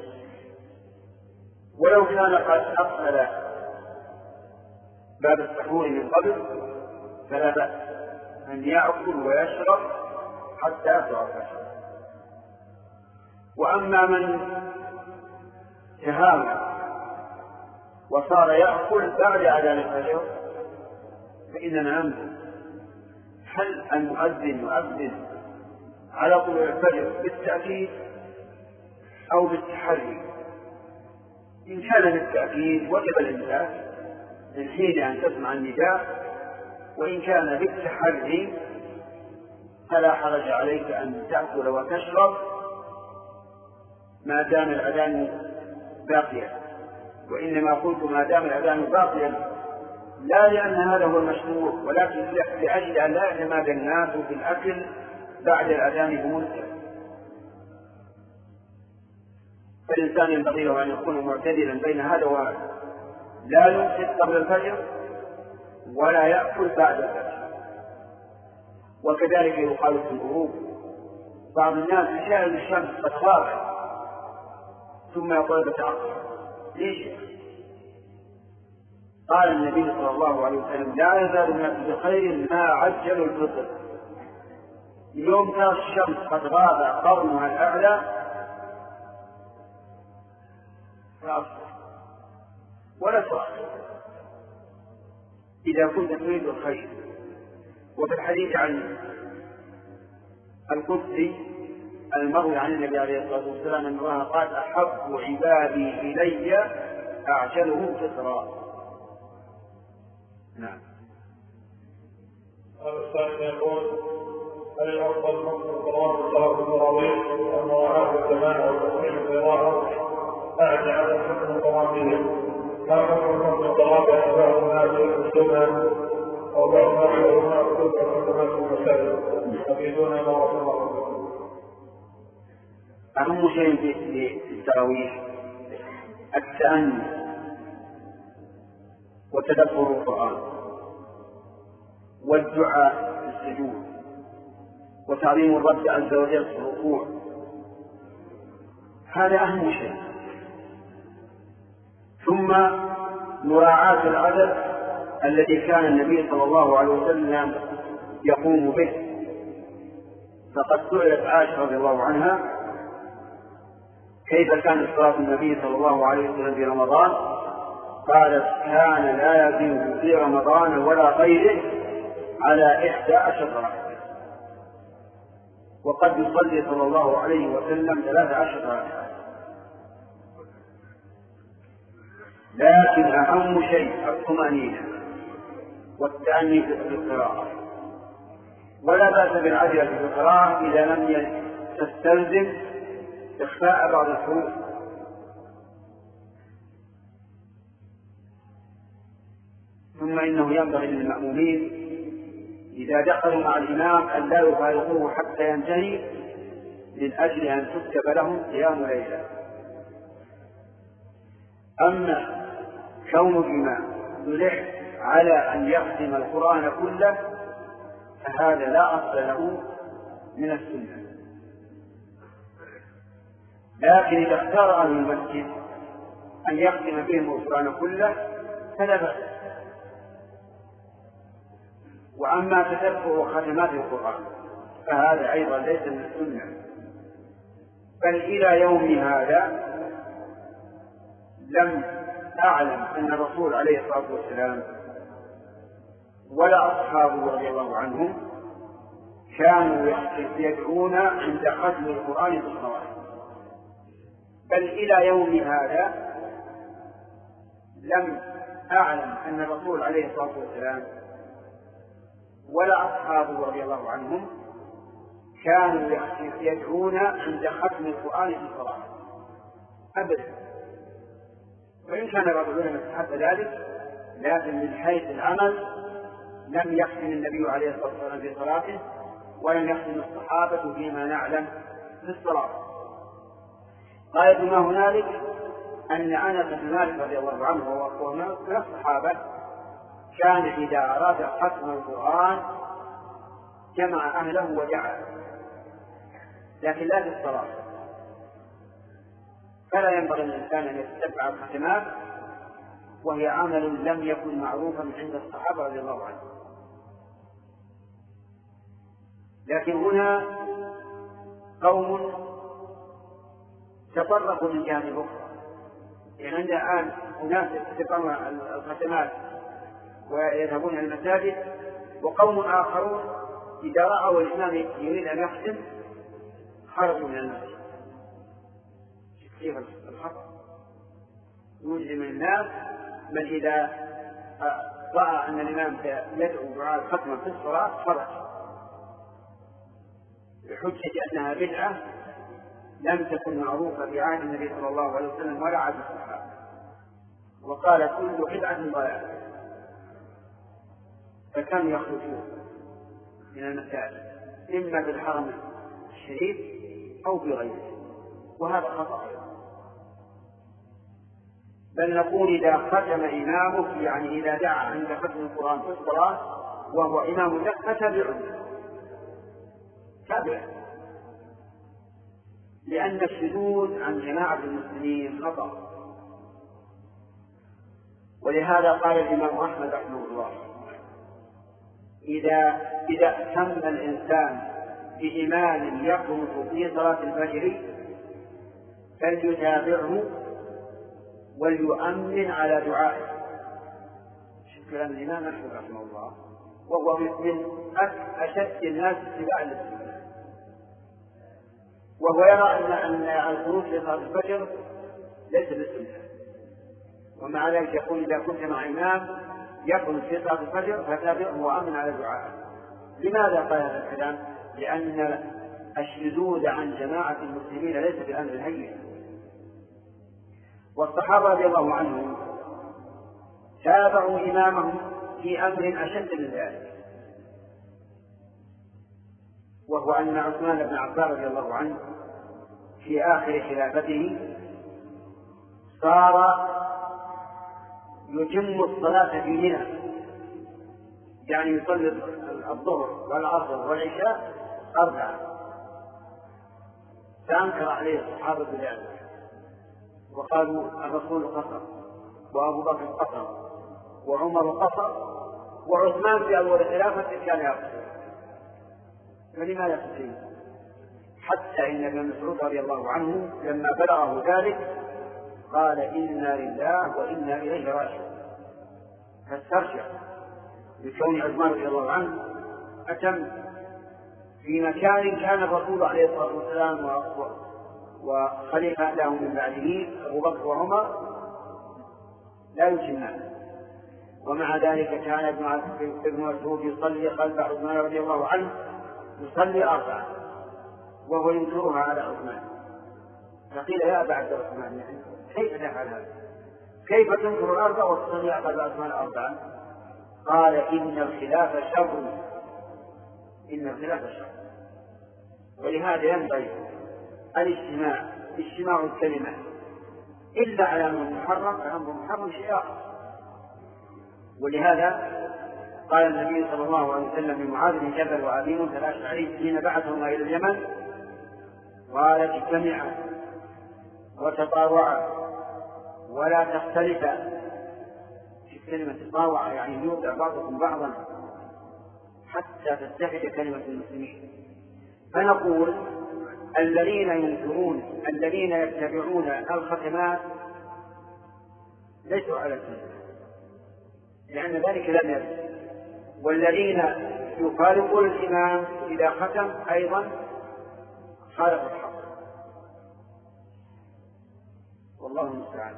Speaker 1: ولو كان قد أقفل باب السحور من قبل فلا بأس أن يأكل ويشرب حتى يطلع الفجر. وأما من تهاون وصار يأكل بعد أذان الفجر فإننا ننظر: هل المؤذن يؤذن على طلوع الفجر بالتأكيد أو بالتحري؟ إن كان بالتأكيد وجب الإمساك من حين أن تسمع النداء، وإن كان بالتحري فلا حرج عليك أن تأكل وتشرب ما دام الأذان باقيا. وإنما قلت ما دام الأذان باطلا لا لأن هذا هو المشروع، ولكن لأجل أن لا يعتمد الناس في الأكل بعد الأذان بمدة. فالإنسان ينبغي له أن يكون معتدلا بين هذا وهذا، لا يمسك قبل الفجر ولا يأكل بعد الفجر. وكذلك يقال في الغروب، بعض الناس يشاهد الشمس قد غابت ثم يقول بتأخر. ليش؟ قال النبي صلى الله عليه وسلم لا يزال الناس بخير ما عجلوا الفطر. اليوم ترى الشمس قد غاب قرنها الأعلى فأصبح ولا تؤخر إذا كنت تريد الخير. وفي الحديث عن القدسي المروي عن النبي عليه الصلاة والسلام أن الله قال أحب عبادي إلي أعجلهم فطرا. نعم.
Speaker 2: الثاني يقول هل الأفضل مصر القرآن صلاة التراويح ومراعاة الجماعة وتصحيح القراءة أعني على حكم القرآن ما حكم مصر القرآن بعض الناس يكتبها أو بعض الناس يكتبها كما في المسائل يفيدون ما رحمه الله.
Speaker 1: أهم شيء في التراويح التأني وتدبر القرآن والدعاء في السجود وتعظيم الرب عز وجل في الركوع، هذا أهم شيء. ثم مراعاة العدد الذي كان النبي صلى الله عليه وسلم يقوم به. فقد سئلت عائشة رضي الله عنها كيف كان صلاة النبي صلى الله عليه وسلم في رمضان؟ قالت كان لا يزيد في رمضان ولا غيره على إحدى عشر ركعة، وقد يصلي صلى الله عليه وسلم ثلاث عشر ركعة. لكن أهم شيء الطمأنينة والتأني في القراءة، ولا بأس بالعجلة في القراءة إذا لم تستلزم إخفاء بعض الحروف. ثم إنه ينبغي للمأمومين إذا دخلوا مع الإمام أن لا يفارقوه حتى ينتهي من أجل أن تكتب لهم قيام ليلة. أما كون الإمام يلح على أن يختم القرآن كله فهذا لا أصل له من السنة، لكن إذا اختار أهل المسجد أن يختم بهم القرآن كله فلا بأس. وأما تتبع ختمات القرآن فهذا أيضا ليس من السنة، بل إلى يوم هذا لم أعلم أن الرسول عليه الصلاة والسلام ولا أصحابه رضي الله عنهم كانوا يدعون عند ختم القرآن في الصلاة، بل إلى يوم هذا لم أعلم أن الرسول عليه الصلاة والسلام ولا أصحابه رضي الله عنهم كانوا يدعون عند ختم القرآن في الصلاة أبدا. وإن كان بعض العلماء يستحب ذلك، لكن من حيث العمل لم يختم النبي عليه الصلاة والسلام في صلاته ولم يختم الصحابة فيما نعلم في الصلاة. غاية ما هنالك أن أنس بن مالك رضي الله عنه وهو من الصحابة كان إذا أراد ختم القرآن جمع أهله وجعل، لكن لا في الصلاة. فلا ينبغي للإنسان أن يتبع الختمات وهي عمل لم يكن معروفا عند الصحابة رضي الله عنهم. لكن هنا قوم تطرقوا من جانب أخرى، يعني عند الآن أناس يتبعون الختمات ويذهبون إلى المساجد، وقوم آخرون إذا رأوا الإمام يريد أن يختم خرجوا من المسجد. كيف الخطأ؟ يوجد من الناس من إذا رأى أن الإمام يدعو دعاء الختمة في الصلاة خرج بحجة أنها بدعة لم تكن معروفة في عهد النبي صلى الله عليه وسلم ولا عهد الصحابة. وقال كل بدعة ضلالة، فكانوا يخرجون من المساجد إما بالحرم الشريف أو بغيره، وهذا خطأ. بل نقول إذا ختم إمامك، يعني إذا دعا عند ختم القرآن في الصلاة وهو إمام لك فتابعه، تابع، لأن الشذوذ عن جماعة المسلمين خطأ. ولهذا قال الإمام أحمد رحمه الله: إذا إذا اهتم الإنسان بإمام يقنط في صلاة الفجر فليتابعه وليؤمن على دعائه. شوف كلام الإمام أحمد رحمه الله، وهو من أشد الناس اتباعا للسنة، وهو يرى أن القنوت في صلاة الفجر ليس بالسنة، ومع ذلك يقول إذا كنت مع إمام يقنط في صلاة الفجر فتابعه وأمن على دعائه. لماذا قال هذا الكلام؟ لأن الشذوذ عن جماعة المسلمين ليس بأمر هين. والصحابة رضي الله عنهم تابعوا إمامهم في أمر أشد من ذلك، وهو أن عثمان بن عفان رضي الله عنه في آخر خلافته صار يتم الصلاة في منى، يعني يصلي الظهر والعصر والعشاء أربعة، فأنكر عليه الصحابة بذلك وقالوا الرسول قصر، وأبو بكر قصر، وعمر قصر، وعثمان في أول خلافته كان يقصر، فلماذا تسليم؟ حتى إن ابن مسعود رضي الله عنه لما بلغه ذلك قال إنا لله وإنا إليه راجعون، فاسترجع بكون عثمان رضي الله عنه أتم في مكان كان الرسول عليه الصلاة والسلام وخليفة له من بعده أبو بكر وعمر لا يتمان، ومع ذلك كان ابن مسعود يصلي خلف عثمان رضي الله عنه يصلي أربعة وهو ينكرها على عثمان، فقيل يا أبا عبد الرحمن يعني كيف تفعل هذا؟ كيف تنكر الأربعة وتصلي على عثمان أربعة؟ قال إن الخلاف شر، إن الخلاف شر. ولهذا ينبغي الاجتماع اجتماع الكلمة إلا على أمر محرم، فأمر محرم شيء آخر. ولهذا قال النبي صلى الله عليه وسلم لمعاذ بن جبل وأبي موسى الأشعري حين بعثهما إلى اليمن قال اجتمعا وتطاوعا ولا تختلفا. في كلمة تطاوع يعني يوقع بعضكم بعضا حتى تتحد كلمة المسلمين. فنقول الذين ينكرون الذين يتبعون الختمات ليسوا على السنة، لأن ذلك لم يرد، والذين يخالفون الإمام إذا ختم أيضا خالفوا الحق، والله المستعان.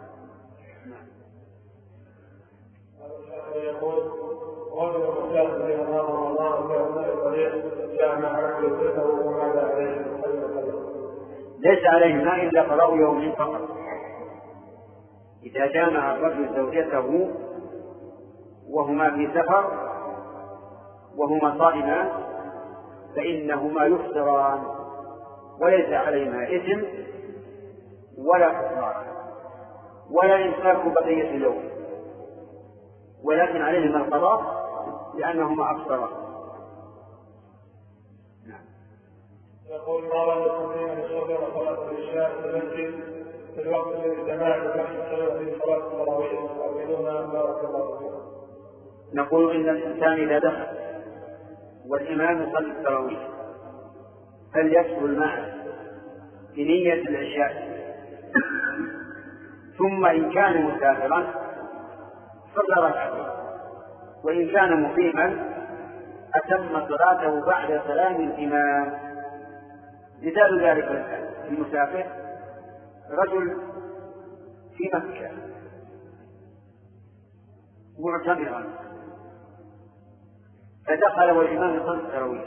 Speaker 2: يقول رجل مسافر بين نار رمضان في الطريق جاء مع رجل كله وماذا عليه؟
Speaker 1: ليس عليهما إلا قضاء يوم فقط. إذا جامع الرجل زوجته وهما في سفر وهما صائمان فإنهما يفطران وليس عليهما إثم ولا كفارة ولا إمساك بقية اليوم، ولكن عليهما القضاء لأنهما أفطرا.
Speaker 2: يقول قال المسلمين ان يصلون صلاه العشاء في المسجد في الوقت الذي جماعه المسجد صلاه في صلاه التراويح يؤمنون بارك الله فيكم.
Speaker 1: نقول ان الانسان اذا دخل والامام يصلي التراويح فليدخل معه بنيه العشاء، ثم ان كان مسافرا صلى ركعتين، وان كان مقيما اتم صلاته بعد سلام الامام. مثال ذلك المسافر رجل في مكة معتمرا فدخل والإمام يصلي التراويح،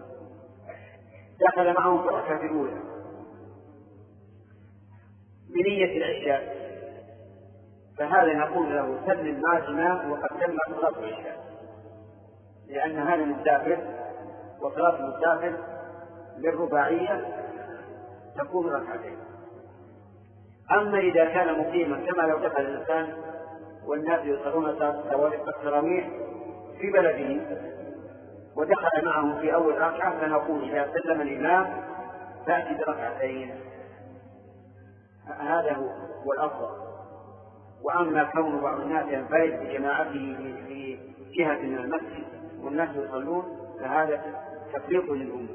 Speaker 1: دخل معه في الركعة الأولى بنية العشاء، فهذا نقول له سلم ما تنام وقد تم صلاة العشاء، لأن هذا مسافر، وصلاة المسافر للرباعية تكون ركعتين. أما إذا كان مقيما كما لو دخل الإنسان والناس يصلون التراويح في بلده ودخل معهم في أول ركعة، فنقول إذا سلم الإمام تأتي بركعتين، هذا هو الأفضل. وأما كون بعض الناس ينفرد بجماعته في جهة من المسجد والناس يصلون فهذا تفريط للأمة.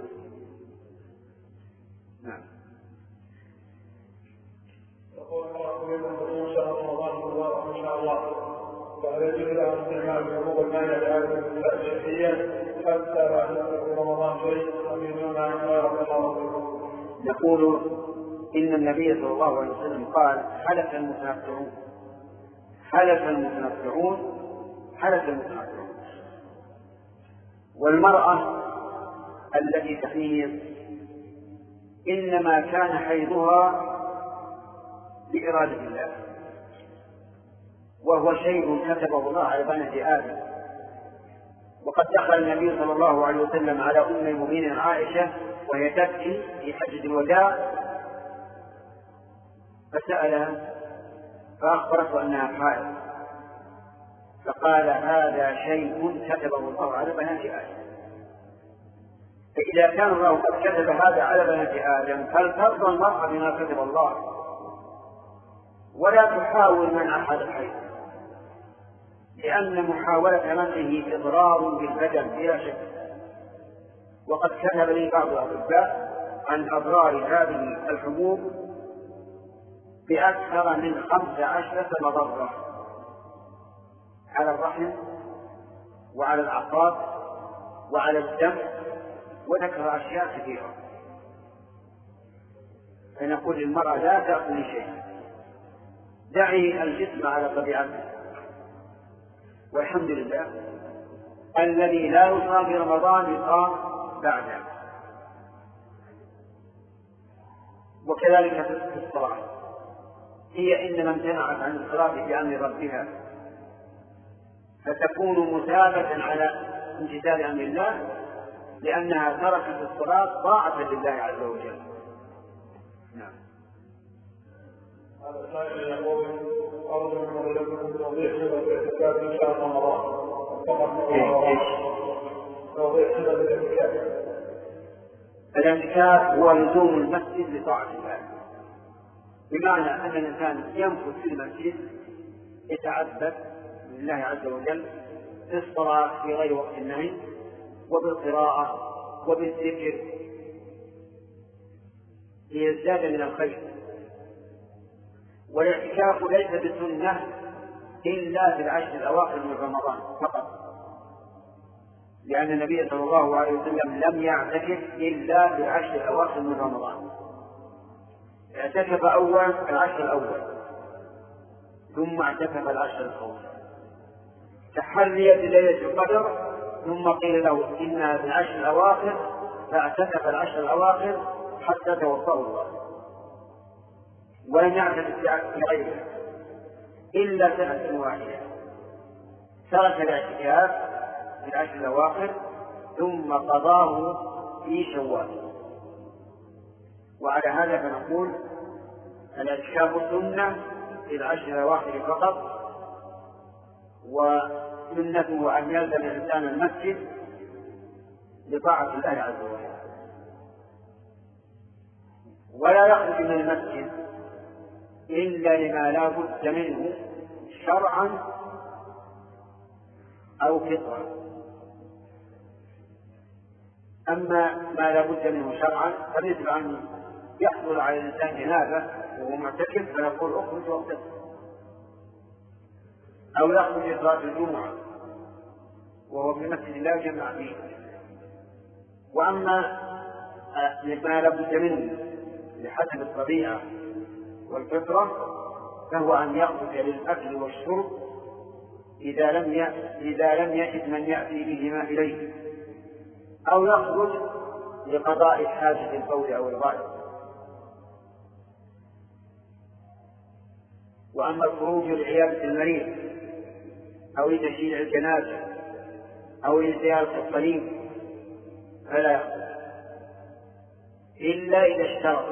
Speaker 1: نعم.
Speaker 2: يقول الله شهر رمضان مبارك إن شاء الله، وهل يجوز له استعمال حقوق المال لهذه الشيخية حتى لا يدخل في رمضان شيء يؤمنون عن بارك الله فيكم؟
Speaker 1: يقول إن النبي صلى الله عليه وسلم قال: حلف المتنفعون حلف المتنفعون حلف المتنفعون. والمرأة التي تحيض إنما كان حيضها بإرادة الله، وهو شيء كتبه الله على بنات آدم. وقد دخل النبي صلى الله عليه وسلم على أم المؤمنين عائشة وهي تبكي في حجة الوداع فسألها فأخبرته أنها حائض، فقال: هذا شيء كتبه الله على بنات آدم. فإذا كان الله قد كتب هذا على بنات آدم هل ترضى المرأة بما كتب الله ولا تحاول منع هذا الحيض؟ لأن محاولة منعه إضرار بالبدن بلا شك. وقد كتب لي بعض الأطباء عن أضرار هذه الحبوب بأكثر من خمس عشرة مضرة على الرحم وعلى الأعصاب وعلى الدم، وذكر أشياء كثيرة. فنقول للمرأة: لا تأكل شيء، دعي الجسم على طبيعته. والحمد لله الذي لا يصام في رمضان يصام بعده. وكذلك في الصلاة، هي إنما امتنعت عن الصلاة بأمر ربها فتكون مثابة على امتثال أمر الله، لأنها تركت الصلاة طاعة لله عز وجل. نعم.
Speaker 2: هذا السائل يقول: أرجو من لكم توضيح صفة الاعتكاف في شهر رمضان. توضيح صفة الاعتكاف.
Speaker 1: الاعتكاف هو لزوم المسجد لطاعة الله، بمعنى أن الإنسان يمكث في المسجد يتعبد لله عز وجل في الصلاة في غير وقت النهي، وبالقراءة وبالذكر ليزداد من الخير. والاعتكاف ليس بسنة إلا في العشر الأواخر من رمضان فقط، لأن النبي صلى الله عليه وسلم لم يعتكف إلا في العشر الأواخر من رمضان. اعتكف أول العشر الأول ثم اعتكف العشر الأول تحريت ليلة القدر، ثم قيل له إنها في العشر الأواخر فاعتكف العشر الأواخر حتى توفاه الله، ولم يعتكف في غيرها إلا سنة واحدة. ترك الاعتكاف في العشر الأواخر ثم قضاه في شوال. وعلى هذا فنقول الاعتكاف سنة في العشر الأواخر فقط، وسنته أن يلزم الإنسان المسجد لطاعة الله عز وجل، ولا يخرج من المسجد إلا لما لا بد منه شرعا أو فطرا. أما ما لا بد منه شرعا فمثل أن يحصل على الإنسان جنابة وهو معتكف فنقول: اخرج واغتسل، أو يخرج لصلاة الجمعة وهو في مسجد لا جمع فيه. وأما ما لا بد منه لحسب الطبيعة والفطرة فهو أن يخرج للأكل والشرب إذا لم إذا لم يجد من يأتي بهما إليه، أو يخرج لقضاء حاجة البول أو الغائط. وأما الخروج لعيادة المريض أو لتشييع الجنازة أو لزيارة الطريق فلا إلا إذا اشترط،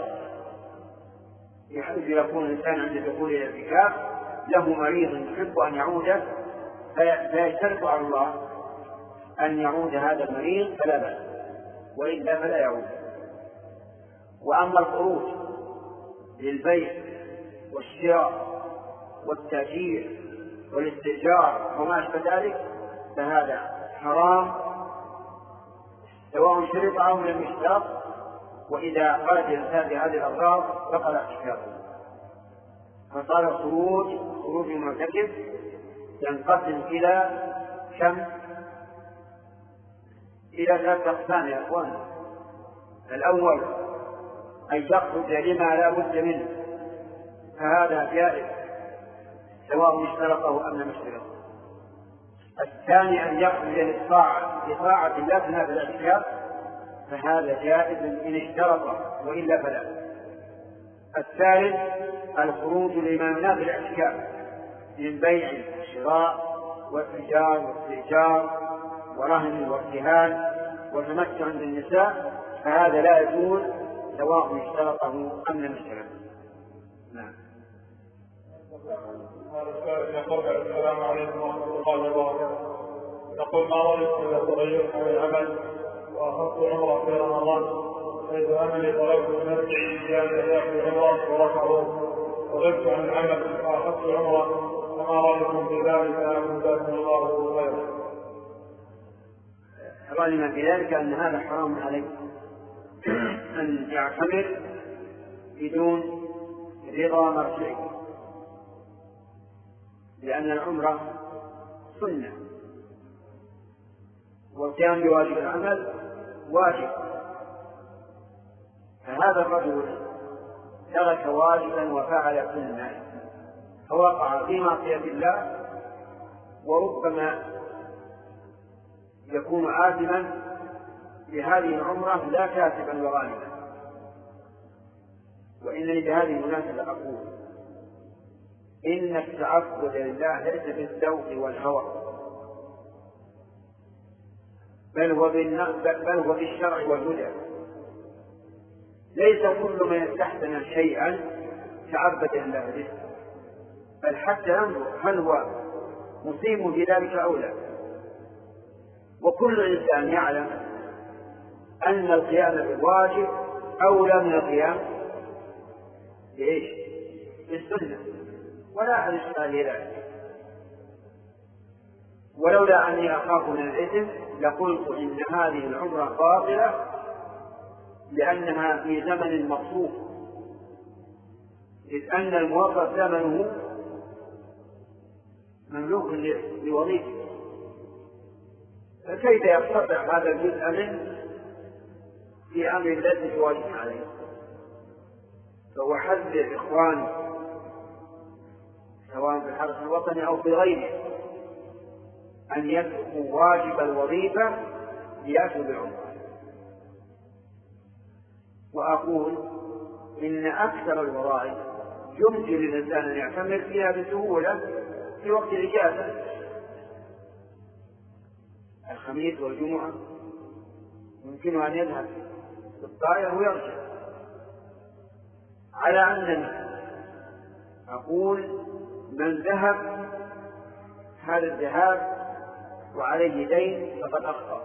Speaker 1: بحيث يكون الإنسان عند دخول الاعتكاف له مريض يحب أن يعود فيشترط على الله أن يعود هذا المريض فلا بأس، وإلا فلا يعود. وأما الخروج للبيع والشراء والتأجير والاستئجار وما أشبه ذلك فهذا حرام سواء شرط أو لم يشترط، وإذا خرج الإنسان بهذه الأغراض بطل اعتكافه. فصار الخروج خروج المعتكف ينقسم إلى كم؟ إلى ثلاثة أقسام يا أخوان. الأول أن يخرج لما لا بد منه فهذا جائز سواء اشترطه أم لم يشترطه. الثاني أن يخرج للطاعة لطاعة الله في الاعتكاف فهذا جائز إن اشترطه وإلا فلا. الثالث الخروج لما ينافي الاعتكاف من بيع وشراء واتجار واستئجار ورهن وارتهان وتمتع عند النساء فهذا لا يجوز سواء اشترطه أم لم يشترطه. نعم.
Speaker 2: السلام عليكم ورحمة الله وبركاته. يقول ما رأيكم إذا تغيرت على العمل وأخذت عمرة في رمضان حيث أنني طلبت من نفسي بأن يأخذ عمرة ورفعه وغبت عن العمل وأخذت عمرة، فما رأيكم في ذلك؟ جزاكم الله خيرا.
Speaker 1: رأينا في ذلك أن هذا حرام عليه أن يعتمر بدون رضا مرجعه، لأن العمرة سنة والقيام بواجب العمل واجب، فهذا الرجل ترك واجبا وفعل سنة فوقع في معصية الله وربما يكون آثما بهذه العمرة لا كاتبا وغانما. وإنني بهذه المناسبة أقول إن التعبد لله ليس بالذوق والهوى بل هو بل هو بالشرع والهدى. ليس كل من استحسن شيئا تعبد لله به، بل حتى ينظر هل هو مصيب بذلك أو لا. وكل إنسان يعلم أن القيام بالواجب أولى من القيام بإيش؟ بالسنة، ولا أحد يشتغل ذلك. ولولا أني أخاف من الإثم لقلت إن هذه العمرة باطلة لأنها في زمن مصروف، إذ أن الموظف زمنه مملوك لوظيفة، فكيف يقتطع هذا الجزء منه في أمر الذي يواجه عليه؟ فهو حذر إخواني سواء في الحرس الوطني أو في غيره أن يتركوا واجب الوظيفة ليأتوا بالعمرة. وأقول إن أكثر الوظائف يمكن للإنسان أن يعتمر فيها بسهولة في وقت الإجازة، الخميس والجمعة يمكن أن يذهب بالطائرة ويرجع. على أنني أقول من ذهب هذا الذهاب وعليه دين فقد أخطأ،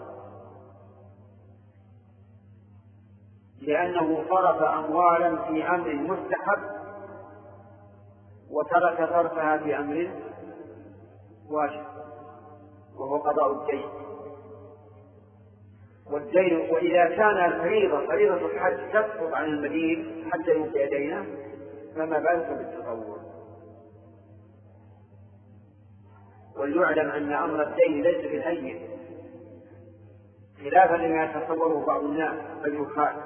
Speaker 1: لأنه صرف أموالا في أمر مستحب وترك صرفها في أمر واجب وهو قضاء الدين. والدين وإذا كان الفريضة فريضة الحج تسقط عن المدين حتى يوفي دينه فما بالك بالتطوع. وليعلم أن أمر الدين ليس بالهين خلافا لما يتصوره بعض الناس بل يخاف.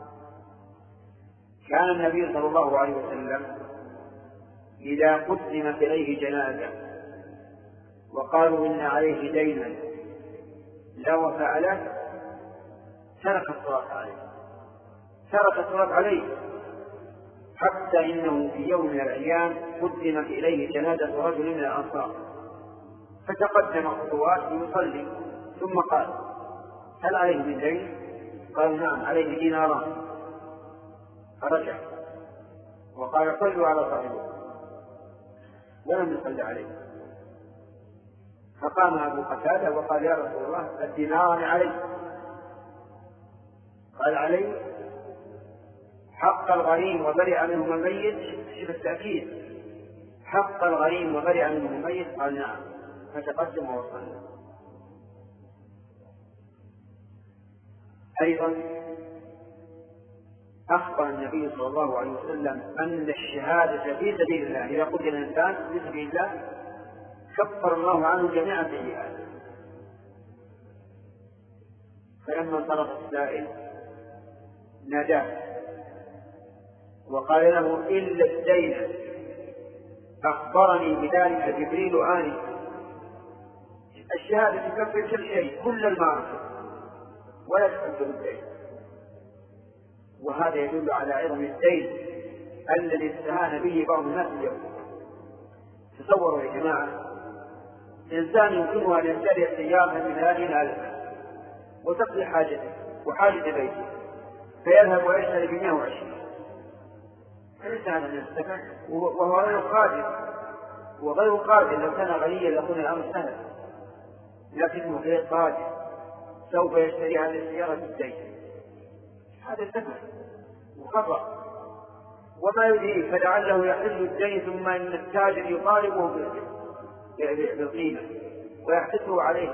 Speaker 1: كان النبي صلى الله عليه وسلم إذا قدمت إليه جنازة وقالوا إن عليه دينا لا وفاء له ترك الصلاة عليه ترك الصلاة عليه حتى إنه في يوم من الأيام قدمت إليه جنازة رجل من الأنصار، فتقدم خطوات يصلي، ثم قال: هل عليه من دين؟ قال: نعم، عليه ديناران. فرجع وقال: صلوا على صاحبه، ولم يصل عليه. فقام أبو قتادة وقال: يا رسول الله، الديناران علي. قال: علي حق الغريم وبرئ منه الميت. شوف التأكيد، حق الغريم وبرئ منه الميت. قال: نعم. فتقدم وصلى. أيضا أخبر النبي صلى الله عليه وسلم أن الشهادة في سبيل الله إذا قتل الإنسان في سبيل الله كفر الله عنه جميع السيئات. فلما انصرف السائل ناداه وقال له: إلا الدين أخبرني بذلك جبريل آنفا. الشهادة تكفر كل شيء، كل المعاصي، ولا تكفر الدين. وهذا يدل على عظم الدين الذي استهان به بعض الناس اليوم. تصوروا يا جماعة، إنسان يمكنه أن يشتري سيارة بثلاثين ألفا وتقضي حاجته وحاجة بيته، فيذهب ويشتري بمئة وعشرين. فليس هذا من السفر، وهو غير قادر، وغير قادر. لو كان غنيا لكون الأمر سهل، لكنه غير قادر، سوف يشتري هذه السيارة بالدين. هذا سفر وخطأ. وما يدري فلعله يحل الدين ثم إن التاجر يطالبه بالقيمة ويحتسه عليه.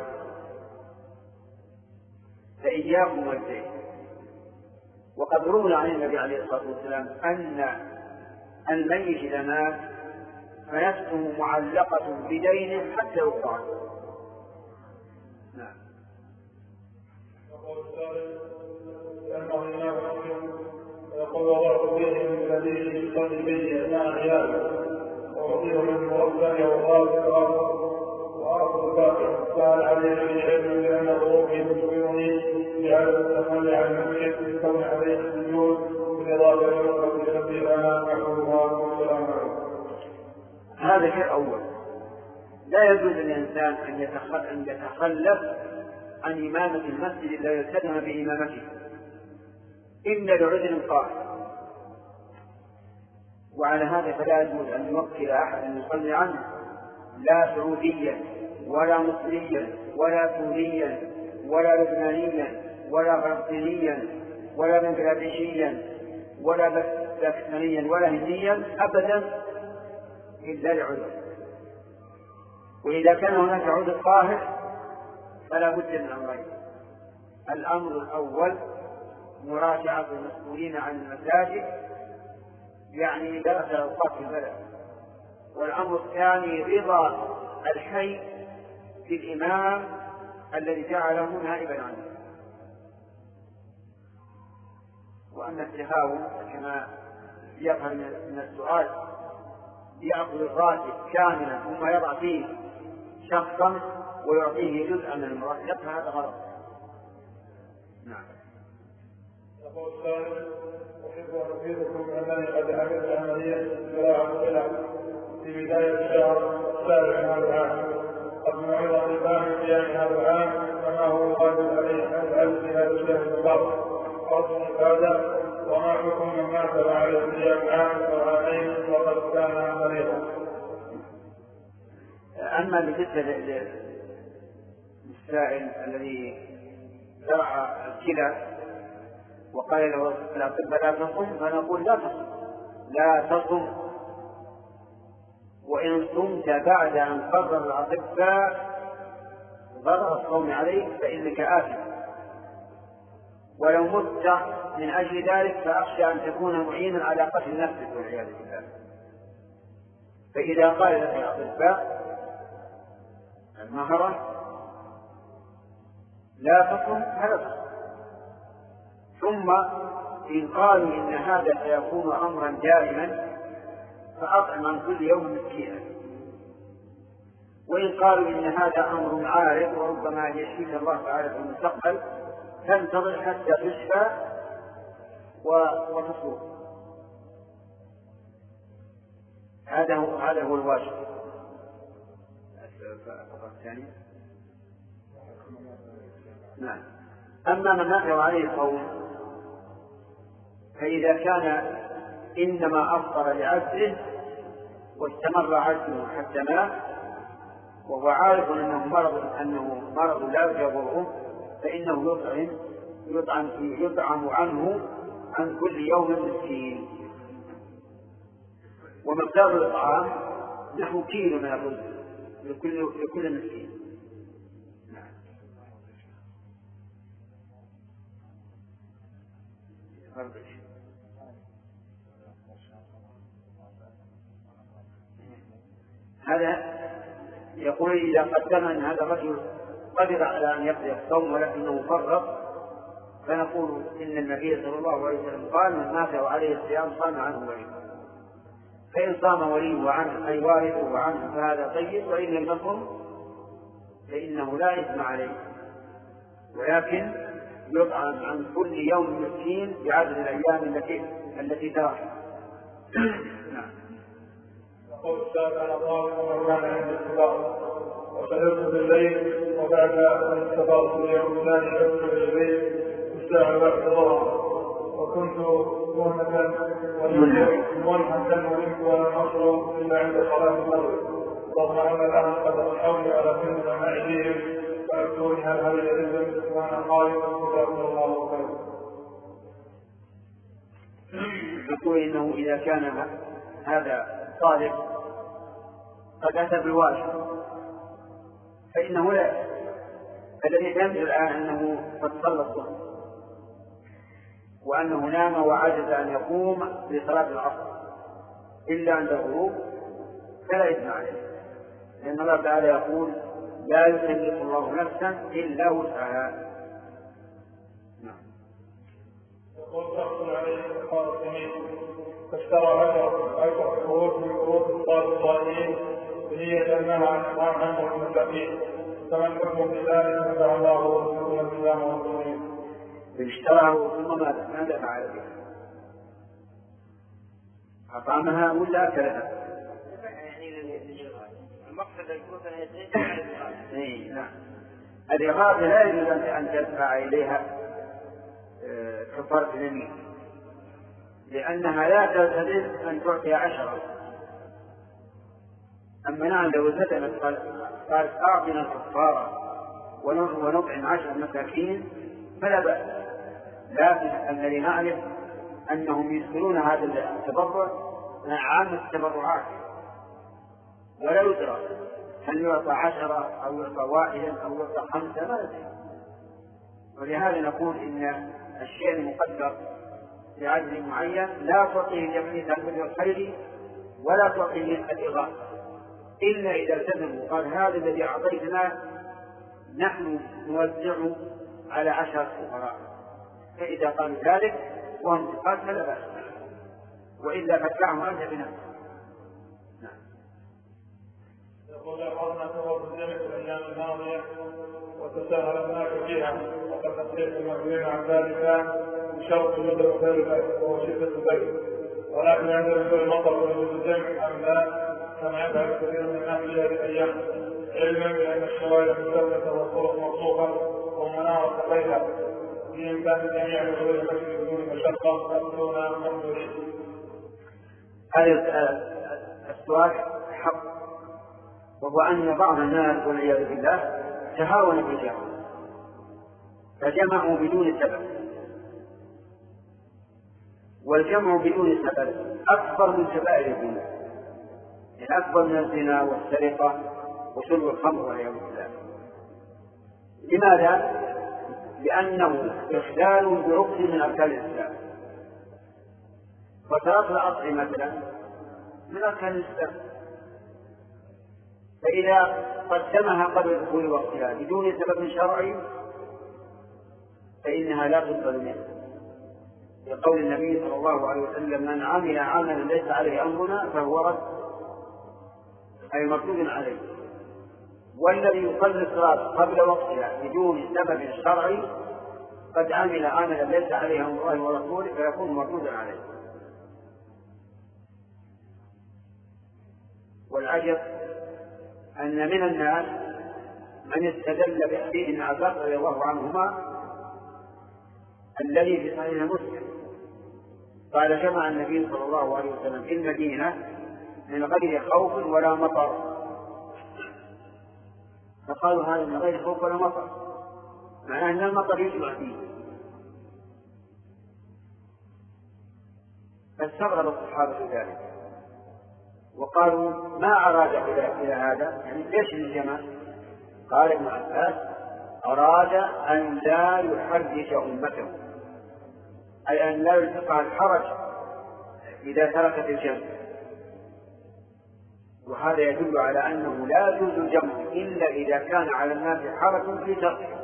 Speaker 1: فإياكم والدين. وقد روي عن النبي عليه الصلاة والسلام أن الميت إذا مات فنفسه معلقة بدين حتى يقطع. نعم.
Speaker 2: يقول الله فيه من الذي يصلي به أثناء عياله وأعطيه من مربع وغاب وآخذ الباقي. قال عليه في علم بأن ظروفه تخبرني بهذا التخلي عن المشرك بالكون عليه السجود بالإضافة إلى الرب الذي أنا أحبها والسلام عليكم.
Speaker 1: هذا شيء أول. لا يجوز للإنسان أن يتخلف عن إمامة المسجد الذي يلتزم بإمامته إلا لعذر قاهر. وعلى هذا فلا يجوز أن يوكل أحد يصلي عنه، لا سعوديا ولا مصريا ولا سوريا ولا لبنانيا ولا فلسطينيا ولا بنغلاديشيا ولا باكستانيا ولا هنديا أبدا إلا لعذر. وإذا كان هناك عذر قاهر فلا بد من أمرين: الأمر الأول مراجعة المسؤولين عن المساجد، يعني إدارة الأوقاف في البلد. والأمر الثاني رضا الحي بالإمام الذي جعله نائبا عنه. وأما التهاون كما يظهر من السؤال يأخذ الراتب كاملا ثم يضع فيه شخصا ويعطيه جزءا من المرتب، هذا غلط. نعم.
Speaker 2: يقول السائل: أحب أن أفيدكم أنني قد عملت عملية زراعة السلع في بداية الشهر السابع من هذا العام. قد نعيد أطباء في هذا العام فما هو الواجب عليه أن أفعل في هذا الشهر المضاف؟ قصد هذا وما حكم من مات على صيام عام وعامين وقد كان مريضا؟
Speaker 1: أما بالنسبة للسائل الذي زرع الكلى وقال له الأطباء لا تصم، فنقول لا تصم لا تصم وإن صمت بعد أن قرر الأطباء ضرر الصوم عليك فإنك آثم، ولو مت من أجل ذلك فأخشى أن تكون معينا على قتل نفسك والعياذ بالله. فإذا قال لك الأطباء المهرة لا تصم فلا تصم، ثم إن قالوا إن هذا سيكون أمرا دائما فأطعم عن كل يوم مسكينا، وإن قالوا إن هذا أمر عارض وربما يشفيك الله تعالى في المستقبل تنتظر حتى تشفى وتصوم. هذا هو هذا هو الواجب. الثاني نعم. أما من نقر عليه القول فإذا كان إنما أفطر لعجزه واستمر عجزه حتى مات وهو عارف أنه مرض أنه مرض لا يضره فإنه يطعم يطعم يطعم عنه عن كل يوم مسكين، ومقدار الإطعام نحو كيلو من الرز لكل لكل مسكين. هذا يقول إذا قدم أن هذا الرجل قدر على أن يقضي الصوم ولكنه فرط، فنقول إن النبي صلى الله عليه وسلم قال من مات وعليه الصيام صام عنه وليه، فإن صام وليه عنه أي وارثه عنه فهذا طيب، وإن لم يصم فإنه لا إثم عليه، ولكن يطعم عن كل يوم مسكين بعدد الأيام التي التي تراها. نعم.
Speaker 2: يقول السابع على الله وكان عند الكبار وسهرت بالليل وبعد أن استفرت اليوم الثاني أدخل الليل الساعة بعد الظهر وكنت مهمة ملحة ولمت ولا نصر إلا عند صلاة المغرب واطمئن الآن قد حولي على كل معيدهم فأكتوني هل هل يلزم وأنا خالد وجزاكم الله خيرا.
Speaker 1: يقول إنه إذا كان هذا طالب قد أتى بالواجب فإنه لا، الذي يدل الآن أنه قد صلى الظهر وأنه نام وعجز أن يقوم لصلاة العصر إلا عند الغروب فلا إثم عليه، لأن الله تعالى يقول لا يكلف الله نفسا إلا وسعها.
Speaker 2: نعم. يقول تحصل عليه إقامة السمين فاشترى عشر عشر شروط من شروط الصالحين بنية أنها عن إقام عنه المساكين، فمن حكم بذلك نفع الله ورسوله الإسلام والمسلمين.
Speaker 1: اشتراه ثم ماذا فعل به؟ أطعمها ولا أكلها؟
Speaker 3: المقصد يكون
Speaker 1: اي نعم. الإغاثة لا يجوز أن تدفع إليها كفارة اليمين لأنها لا تلتزم أن تعطي عشرة. أما نعم لو التزمت قال أعطنا الكفارة ونطعم عشر مساكين فلا بأس، لكن الذي نعرف أنهم يدخلون هذا التبرع مع عامة التبرعات ولا يدرى هل يعطى عشرة أو يعطى واحدا أو يعطى خمسة ما ندري، ولهذا نقول إن الشيء المقدر لعدد معين لا تعطيه اليمين تأخذ الخير ولا تعطيه الإغاثة إلا إذا التزموا قال هذا الذي أعطيتنا نحن نوزعه على عشرة فقراء، فإذا قالوا ذلك وهم ثقات فلا بأس، وإلا فادفعهم أنت بنفسك.
Speaker 2: نعم. يقول أخذنا سورة الجنة في الأيام الماضية وتساهل الناس فيها وقد نسيت المسؤولين عن ذلك بشرط وجود البيت وهو شدة البيت، ولكن عند نزول المطر وجود الجمع أم لا كما يفعل كثير من الناس في هذه الأيام، علما بأن الشوارع مثبتة والطرق مرصوفة ومنارة بيضاء بإمكان الجميع دخول المسجد بدون مشقة دون مقدورين.
Speaker 1: هذا السؤال حق، وهو أن بعض الناس والعياذ بالله تهاون بالجمع فجمعوا بدون سبب، والجمع بدون سبب أكبر من كبائر الذنوب، أكبر من الزنا والسرقة وشرب الخمر والعياذ بالله. لماذا؟ لأنه إخلال بركن من أركان الإسلام، وترك العصر مثلا من أركان الإسلام، فإذا قدمها قبل دخول وقتها بدون سبب شرعي فإنها لا تقبل منه، لقول النبي صلى الله عليه وسلم من عمل عملا ليس عليه أمرنا فهو رد أي مردود عليه، والذي يصلي الصلاة قبل وقتها بدون سبب شرعي قد عمل عملا ليس عليه أمر الله ورسوله فيكون مردودا عليه. العجب أن من الناس من استدل بحديث ابن عباس رضي الله عنهما الذي في صحيح مسلم قال جمع النبي صلى الله عليه وسلم في المدينة من غير خوف ولا مطر، فقالوا هذا من غير خوف ولا مطر، معناه أن المطر يجمع فيه. فاستغرب الصحابة ذلك وقالوا ما أراد إلى هذا، يعني ليش الجمع؟ قال ابن عباس أراد أن لا يحرج أمته، أي أن لا يلتقى الحرج إذا تركت الجمع، وهذا يدل على أنه لا يجوز الجمع إلا إذا كان على الناس حرج في تركه،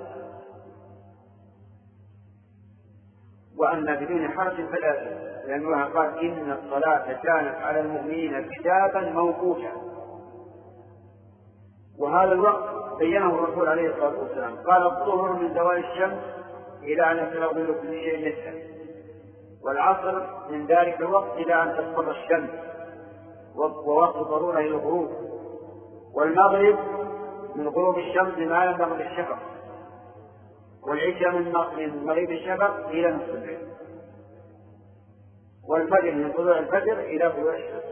Speaker 1: وأما بدون حرج فلا يجوز، لأن الله قال إن الصلاة كانت على المؤمنين كتابا موقوتا، وهذا الوقت بينه الرسول عليه الصلاة والسلام، قال الظهر من زوال الشمس إلى أن يتغير كل شيء مثله، والعصر من ذلك الوقت إلى أن تصفر الشمس ووقت ضرورة إلى الغروب، والمغرب من غروب الشمس ما لم يغرب الشفق، والعشاء من مغيب الشفق إلى نصف الليل، والفجر من طلوع الفجر إلى طلوع الشمس.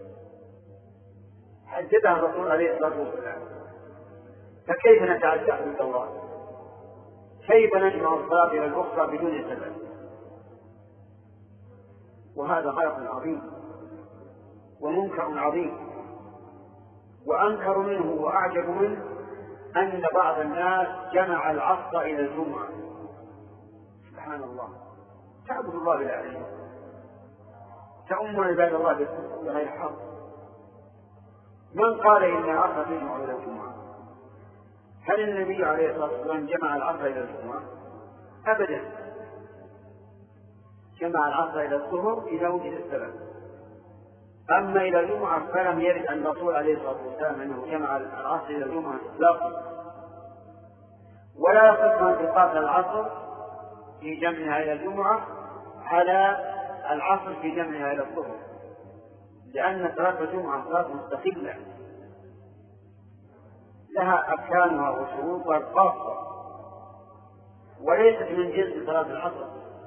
Speaker 1: حددها الرسول عليه الصلاة والسلام. فكيف نتعدى حدود الله؟ كيف نجمع الصلاة إلى الأخرى بدون سبب؟ وهذا غلط عظيم ومنكر عظيم، وأنكر منه وأعجب منه أن بعض الناس جمع العصر إلى الجمعة. سبحان الله، تعبد الله بالعلم، تأم عباد الله بغير حق. من قال إن العصر تجمع إلى الجمعة؟ هل النبي عليه الصلاة والسلام جمع العصر إلى الجمعة؟ أبدا، جمع العصر إلى الظهر إذا وجد السبب، أما إلى الجمعة فلم يرد عن الرسول عليه الصلاة والسلام أنه جمع العصر إلى الجمعة إطلاقا، ولا يصح أن تقاس العصر في جمعها إلى الجمعة على العصر في جمعها إلى الظهر، لأن صلاة الجمعة صلاة مستقلة لها أركانها وشروطها الخاصة، وليست من جنس صلاة العصر،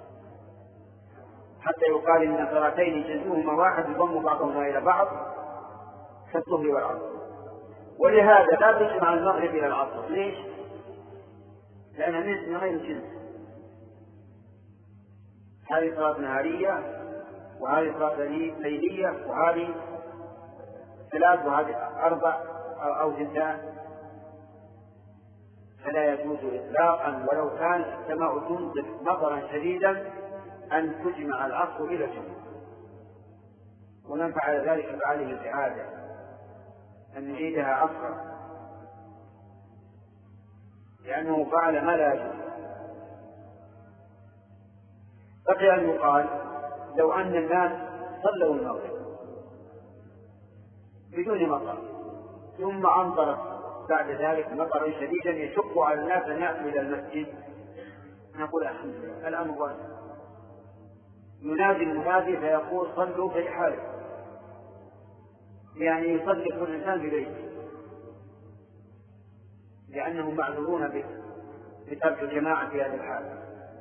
Speaker 1: حتى يقال إن صلاتين جنسهما واحد يضم بعضهما إلى بعض كالظهر والعصر. ولهذا لا تجمع المغرب إلى العصر. ليش؟ لأنها من غير جنس، هذه صلاة نهارية وهذه صلاة ليلية وهذه ثلاث وهذه أربع أو جنسان، فلا يجوز إطلاقا ولو كانت السماء تنزل مطرا شديدا أن تجمع العصر إلى الجمعة. ومن فعل ذلك فعليه الإعادة، أن نعيدها عصرا، لأنه فعل ما لا يجوز. بقي أن يقال لو أن الناس صلوا المغرب بدون مطر ثم أمطرت بعد ذلك مطرا شديدا يشق على الناس أن يأتوا إلى المسجد، نقول الحمد لله الأمر واسع. ينادي المنادي فيقول صلوا في حالكم، يعني يصلي كل إنسان ببيته، لأنهم معذورون بترك الجماعة في هذه الحالة.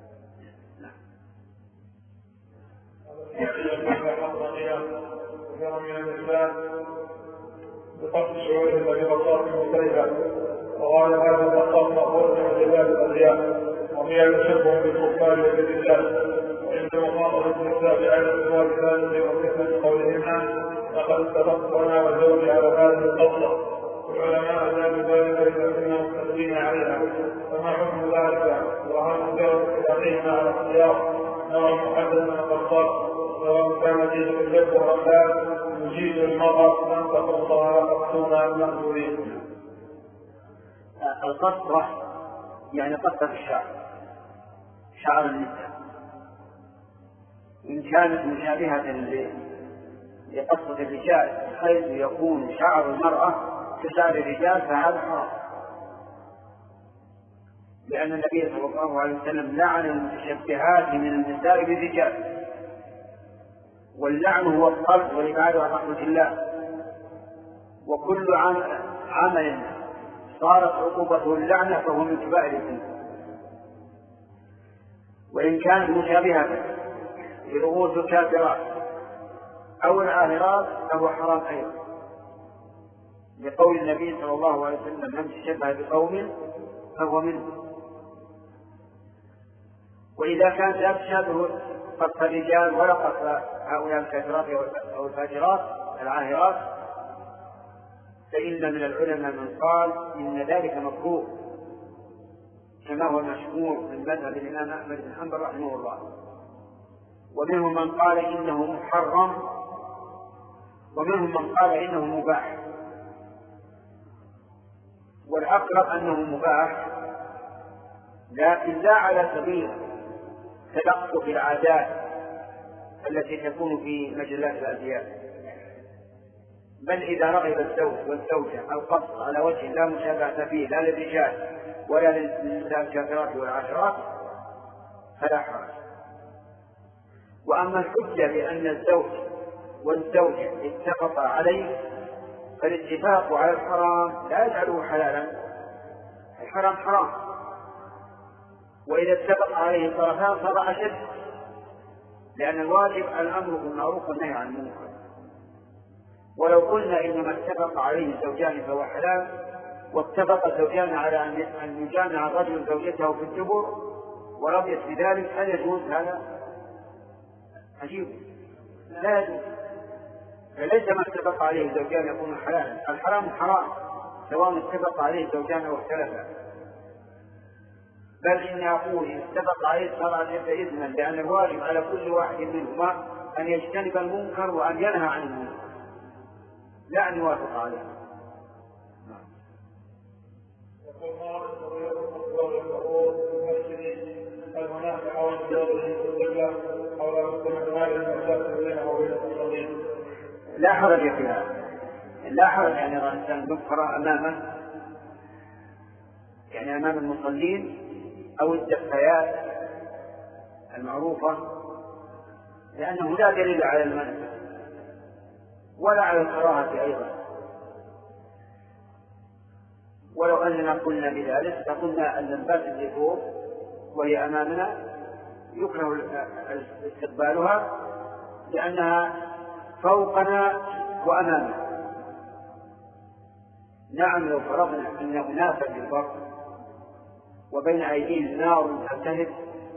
Speaker 2: كثيرا من الإسلام بقصد الشعور الذي بصر من كلها، وقال هذا البصر مأخوذ من جبال الأرياء، وهي تشبه بالكفار وبالرجال. وعند مخاطبة النساء على الزواج الثالث وكثرة قولهما لقد اتفقنا وزوجي على هذه القصة، والعلماء ذلك ذلك لأنهم مقتدين عليها، فما حكم ذلك؟ وهل مجرد تلاقيهما على اختيار نوع محدد من القصات سواء كان جيد الجد أو لا يجيد المرأة أن تقصها مقصونا المأذورين؟
Speaker 1: القصة يعني قصة الشعر، شعر النساء، إن كانت مشابهة لقصة الرجال حيث يكون شعر المرأة كشعر الرجال فهذا حرام، لأن النبي صلى الله عليه وسلم لعن المتشبهات من النساء بالرجال، واللعن هو الطرد والإبعاد عن رحمة الله. وكل عمل صارت عقوبته اللعنة فهو من كبائر الذنوب، وإن كانت مشابهة لرؤوس الكافرات أو العاهرات فهو حرام أيضا، لقول النبي صلى الله عليه وسلم: من تشبه بقوم فهو منه. وإذا كانت لا تشابه قصف الرجال ولا قصف هؤلاء الكافرات أو الفاجرات العاهرات، فإن من العلماء من قال إن ذلك مكروه، كما هو مشهور من مذهب الإمام أحمد بن حنبل رحمه الله. ومنهم من قال إنه محرم، ومنهم من قال إنه مباح، والأقرب أنه مباح، لكن لا على سبيل تلقف العادات التي تكون في مجلات الأزياء، بل إذا رغب الزوج والزوجة القصد على وجه لا مشابهة فيه لا للرجال ولا للنساء الكافرات والعاشرات فلا حرج. وأما الحجة بأن الزوج والزوجة اتفقا عليه فالاتفاق على الحرام لا يجعله حلالا، الحرام حرام، وإذا اتفق عليه الطرفان صار أشد، لأن الواجب الأمر بالمعروف والنهي عن المنكر. ولو قلنا إنما اتفق عليه الزوجان فهو حلال، واتفق الزوجان على أن يجامع الرجل زوجته في الدبر ورضيت بذلك، هل يجوز هذا؟ عجيب، لا يجوز. فليس ما اتفق عليه الزوجان يكون حلالا، الحرام حرام سواء اتفق عليه الزوجان أو اختلفا، بل إن أقول إن اتفق عليه صار أشد إثما، لأن الواجب على كل واحد منهما أن يجتنب المنكر وأن ينهى عن المنكر، لا أن يوافق عليه. لا حرج في هذا، لا حرج أن يرى الإنسان ذكر أمامه، يعني أمام المصلين أو الدفايات المعروفة، لأنه لا دليل على المنع ولا على الكراهة أيضا. ولو أننا قلنا بذلك فقلنا أن اللباس اللي فوق وهي أمامنا يكره استقبالها لأنها فوقنا وأمامنا. نعم لو فرضنا أن أناسا بالبر وبين أيديهم نار تلتهب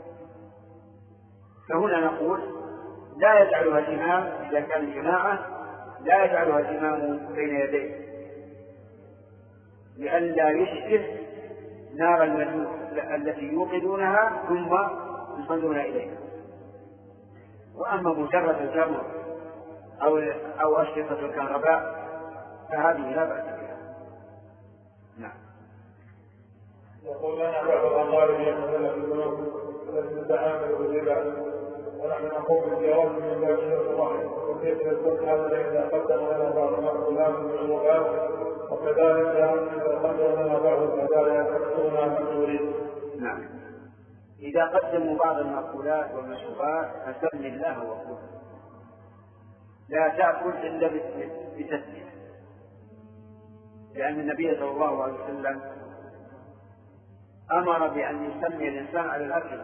Speaker 1: فهنا نقول لا يجعلها الإمام إذا كان جماعة، لا يجعلها الإمام بين يديه لئلا يشبه نار المجوس التي يوقدونها ثم يصلون إليها. وأما مجرد الجمر أو أو أشرطة الكهرباء فهذه لا بأس بها. نعم.
Speaker 2: يقول لنا بعض الأموال يتمثل في الذنوب التي تتعامل بالربا، ونحن نقوم بالجواز من باب شرط الرحم، وكيف يكون هذا إذا قدم لنا بعض المأكولات من المغاد، وكذلك إذا قدم لنا بعض الهدايا تكسرنا من نريد.
Speaker 1: نعم. إذا قدموا بعض المأكولات والمشروبات فسم الله وكل، لا تأكل إلا بتسمية، لأن النبي صلى الله عليه وسلم أمر بأن يسمي الإنسان على الأكل،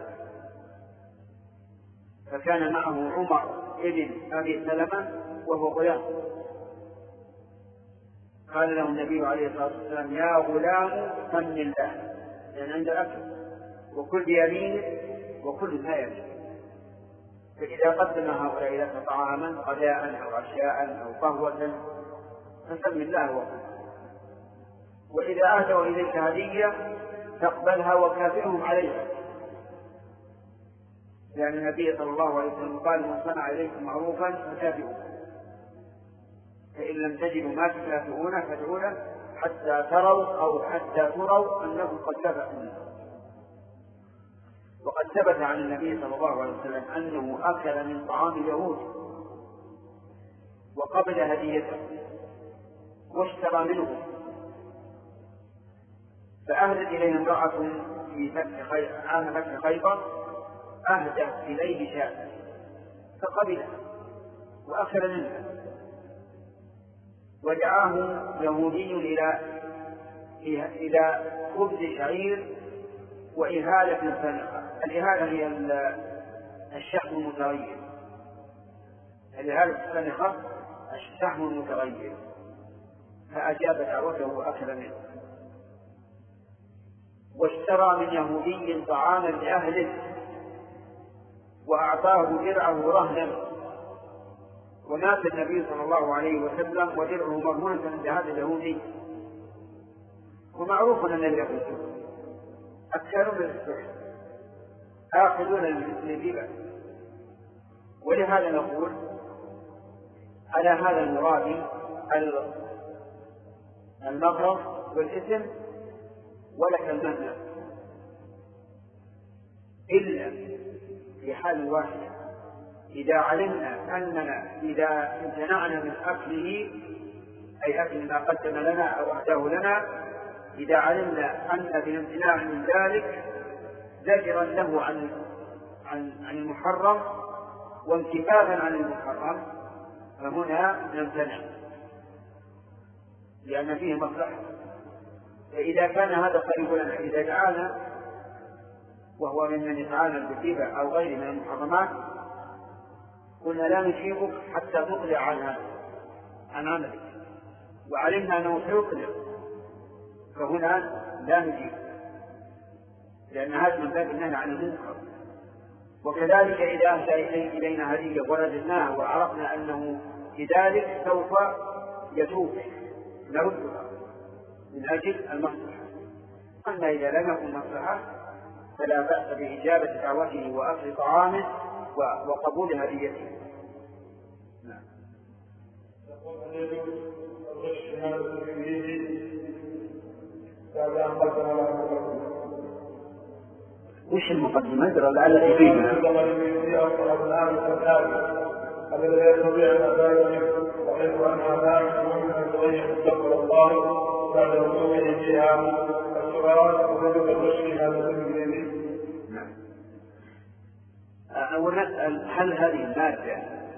Speaker 1: فكان معه عمر ابن أبي سلمة وهو غلام، قال له النبي عليه الصلاة والسلام: يا غلام سم الله، لأن عند الأكل وكل بيمينه وكل ما يمينه. فإذا قدم هؤلاء لك طعاما غداء أو عشاء أو قهوة فسم الله وكل، وإذا أهدوا إليك هدية تقبلها وكافئهم عليها، لأن النبي صلى الله عليه وسلم قال: من صنع إليكم معروفا فكافئوه، فإن لم تجدوا ما تكافئونه فادعوا له حتى تروا أو حتى تروا أنكم قد كافأتم. وقد ثبت عن النبي صلى الله عليه وسلم أنه أكل من طعام اليهود وقبل هديته واشترى منه، فأهدت إليه امرأة في فتح خيبر أهدت إليه شاة فقبله وأكل منها، ودعاه يهودي إلى إلى خبز شعير وإهالة سنخة. الإهالة هي الشحم المتغير، الإهالة السنخة الشحم المتغير، فأجاب دعوته وأكل منه. واشترى من يهودي طعاما لأهله وأعطاه درعه رهنا، ومات النبي صلى الله عليه وسلم ودرعه مرهونة عند هذا اليهودي. ومعروف أن اليهود أكثرون للسحر آخذون للربا، ولهذا نقول على هذا المراد المغرم والإثم ولك المنع، إلا في حال واحد، إذا علمنا أننا إذا امتنعنا من أكله أي أكل ما قدم لنا أو أهداه لنا، إذا علمنا أن بالامتناع من ذلك زجرا له عن عن عن المحرم وانكفافا عن المحرم، فهنا نمتنع لأن فيه مصلحة. فإذا كان هذا قريب لنا، إذا دعانا وهو ممن يتعامل بالربا أو غيره من المحرمات، قلنا لا نجيبك حتى تقلع عن هذا عن عملك، وعلمنا أنه سيقلع، فهنا لا نجيب، لأن هذا من باب النهي عن المنكر. وكذلك إذا أهدى إلينا هدية ورددناها وعرفنا أنه لذلك سوف يتوب نردها من أجل المصلحة. أما إذا لم يكن مصلحة فلا بأس بإجابة دعوته وأكل طعامه وقبول هديته. نعم. وش المقدمة؟ أدرى لعل تفيدنا.
Speaker 2: الذي لا يستطيع أن أبدا منه، وحيث أنها لا يمكن أن تغير مستقبل الله بعد وصوله فيها السؤال وجب الرشد هذا الإنجليزي.
Speaker 1: نعم. أولا نسأل هل هذه المادة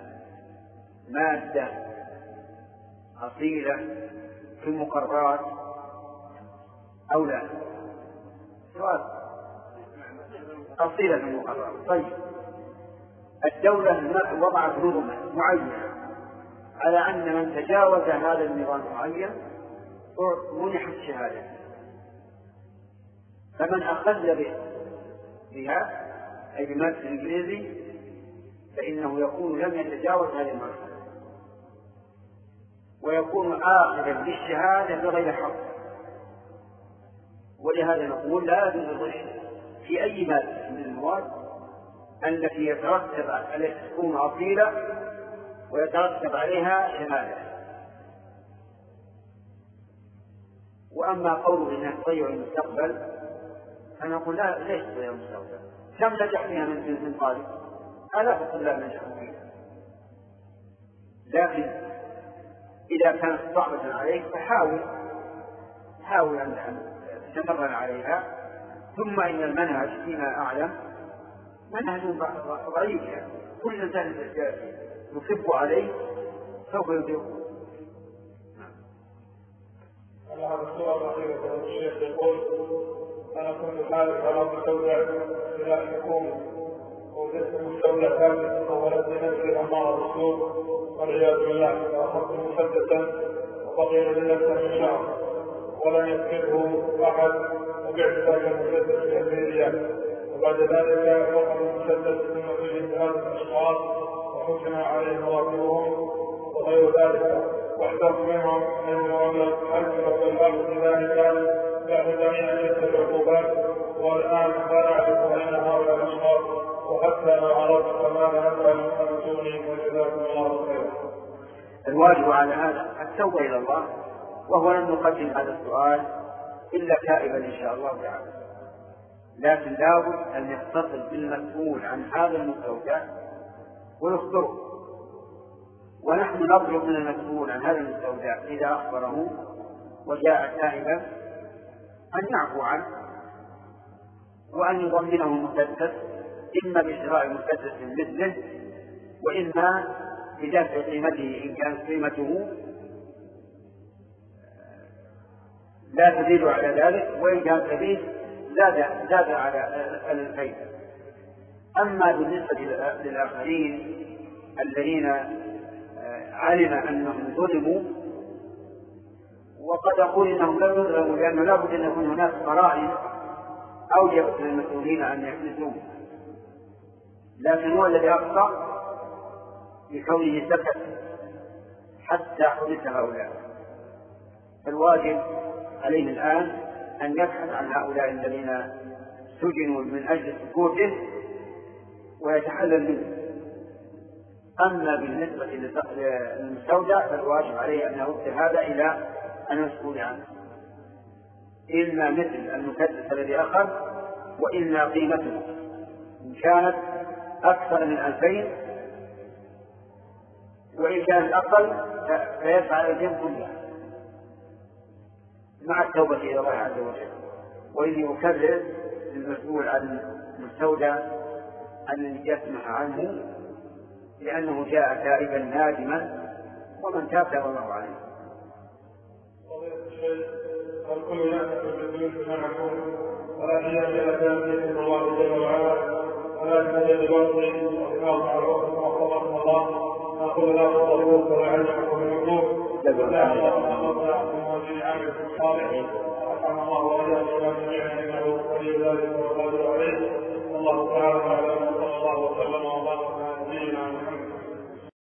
Speaker 1: مادة أصيلة في المقررات أو لا؟ سؤال أصيلة في المقررات. طيب، الدولة وضعت نظما معينة على أن من تجاوز هذا النظام المعين منح الشهادة، فمن أخذ بها أي بمادة الإنجليزي فإنه يكون لم يتجاوز هذه المرحلة ويكون آخذا بالشهادة بغير حق. ولهذا نقول لا يجوز الغش في أي مادة من المواد التي يترتب عليها تكون أصيلة ويترتب عليها شهادة. وأما قوله إنها تضيع المستقبل فنقول لا، ليش تضيع المستقبل؟ كم نجح فيها من من طالب؟ آلاف الطلاب نجحوا فيها، لكن إذا كانت صعبة عليك فحاول حاول أن تتمرن عليها. ثم إن المنهج فيما أعلم منهج ضعيف، كل إنسان يصب عليه سوف يدركه.
Speaker 2: على هذا السؤال الأخير الشيخ يقول: أنا كنت حالف على مستودع إلى أن يكون وجدت مستودع ثالث وولدت نفسي أمام الرسول والعياذ بالله، فأخذت مسدسا وبقي لي أكثر من شهر ولم يذكره أحد، وبعت ذلك المسدس في أمريكا، وبعد ذلك وقف المسدس ثم في ثلاثة أشخاص وحكم عليهم مراتبهم وغير ذلك، واحترت منهم من مبلغ ألف والألف بذلك بعد جميع شدة العقوبات، والآن لا أعرف أين هؤلاء الأشخاص، وحتى لو عرفت فماذا أفعل فأنتوني وجزاكم الله خيرا.
Speaker 1: الواجب على هذا التوبة إلى الله، وهو لم نقدم هذا السؤال إلا تائبا إن شاء الله تعالى، لكن لابد أن يتصل بالمسؤول عن هذا المستودع ويخبره، ونحن نطلب من المسؤول عن هذا المستودع إذا أخبره وجاء تائبا أن يعفو عنه وأن يضمنه المسدس، إما بشراء مسدس مثله وإما بدفع قيمته إن كانت قيمته لا تزيد على ذلك، وإن كان تزيد زاد زاد على الفيء. أما بالنسبة للآخرين الذين علم أنهم ظلموا، وقد أقول إنهم لم يظلموا لأنه لا بد أن يكون هناك قرائن أوجبت للمسؤولين أن يحدثوا، لكن هو الذي أخطأ بكونه سكت حتى حدث هؤلاء. فالواجب عليه الآن أن يبحث عن هؤلاء الذين سجنوا من أجل سكوته ويتحلل منه. أما بالنسبة للمستودع فالواجب عليه أن يرد هذا إلى المسؤول عنه، إما مثل المكدس الذي أخذ، وإما قيمته إن كانت أكثر من ألفين، وإن كان أقل فيدفع الجنب كلها مع التوبة إلى الله عز وجل. وإن يكرر للمسؤول عن المستودع أن يسمح عنه لأنه جاء تائبا نادما، ومن تاب تاب الله عليه.
Speaker 2: الكل يعتقد بالبيوت معكم ولا هي إلا كان الله جل وعلا، ولا تجد باطل وإقام معروف وقضاء الله نقول لا تضروك ولعلكم المكروه لا الله من عمل صالح رحمه الله وإياه جميعا إنه ولي ذلك والقادر عليه. الله تعالى أعلم، وصلى الله وسلم وبارك على نبينا محمد.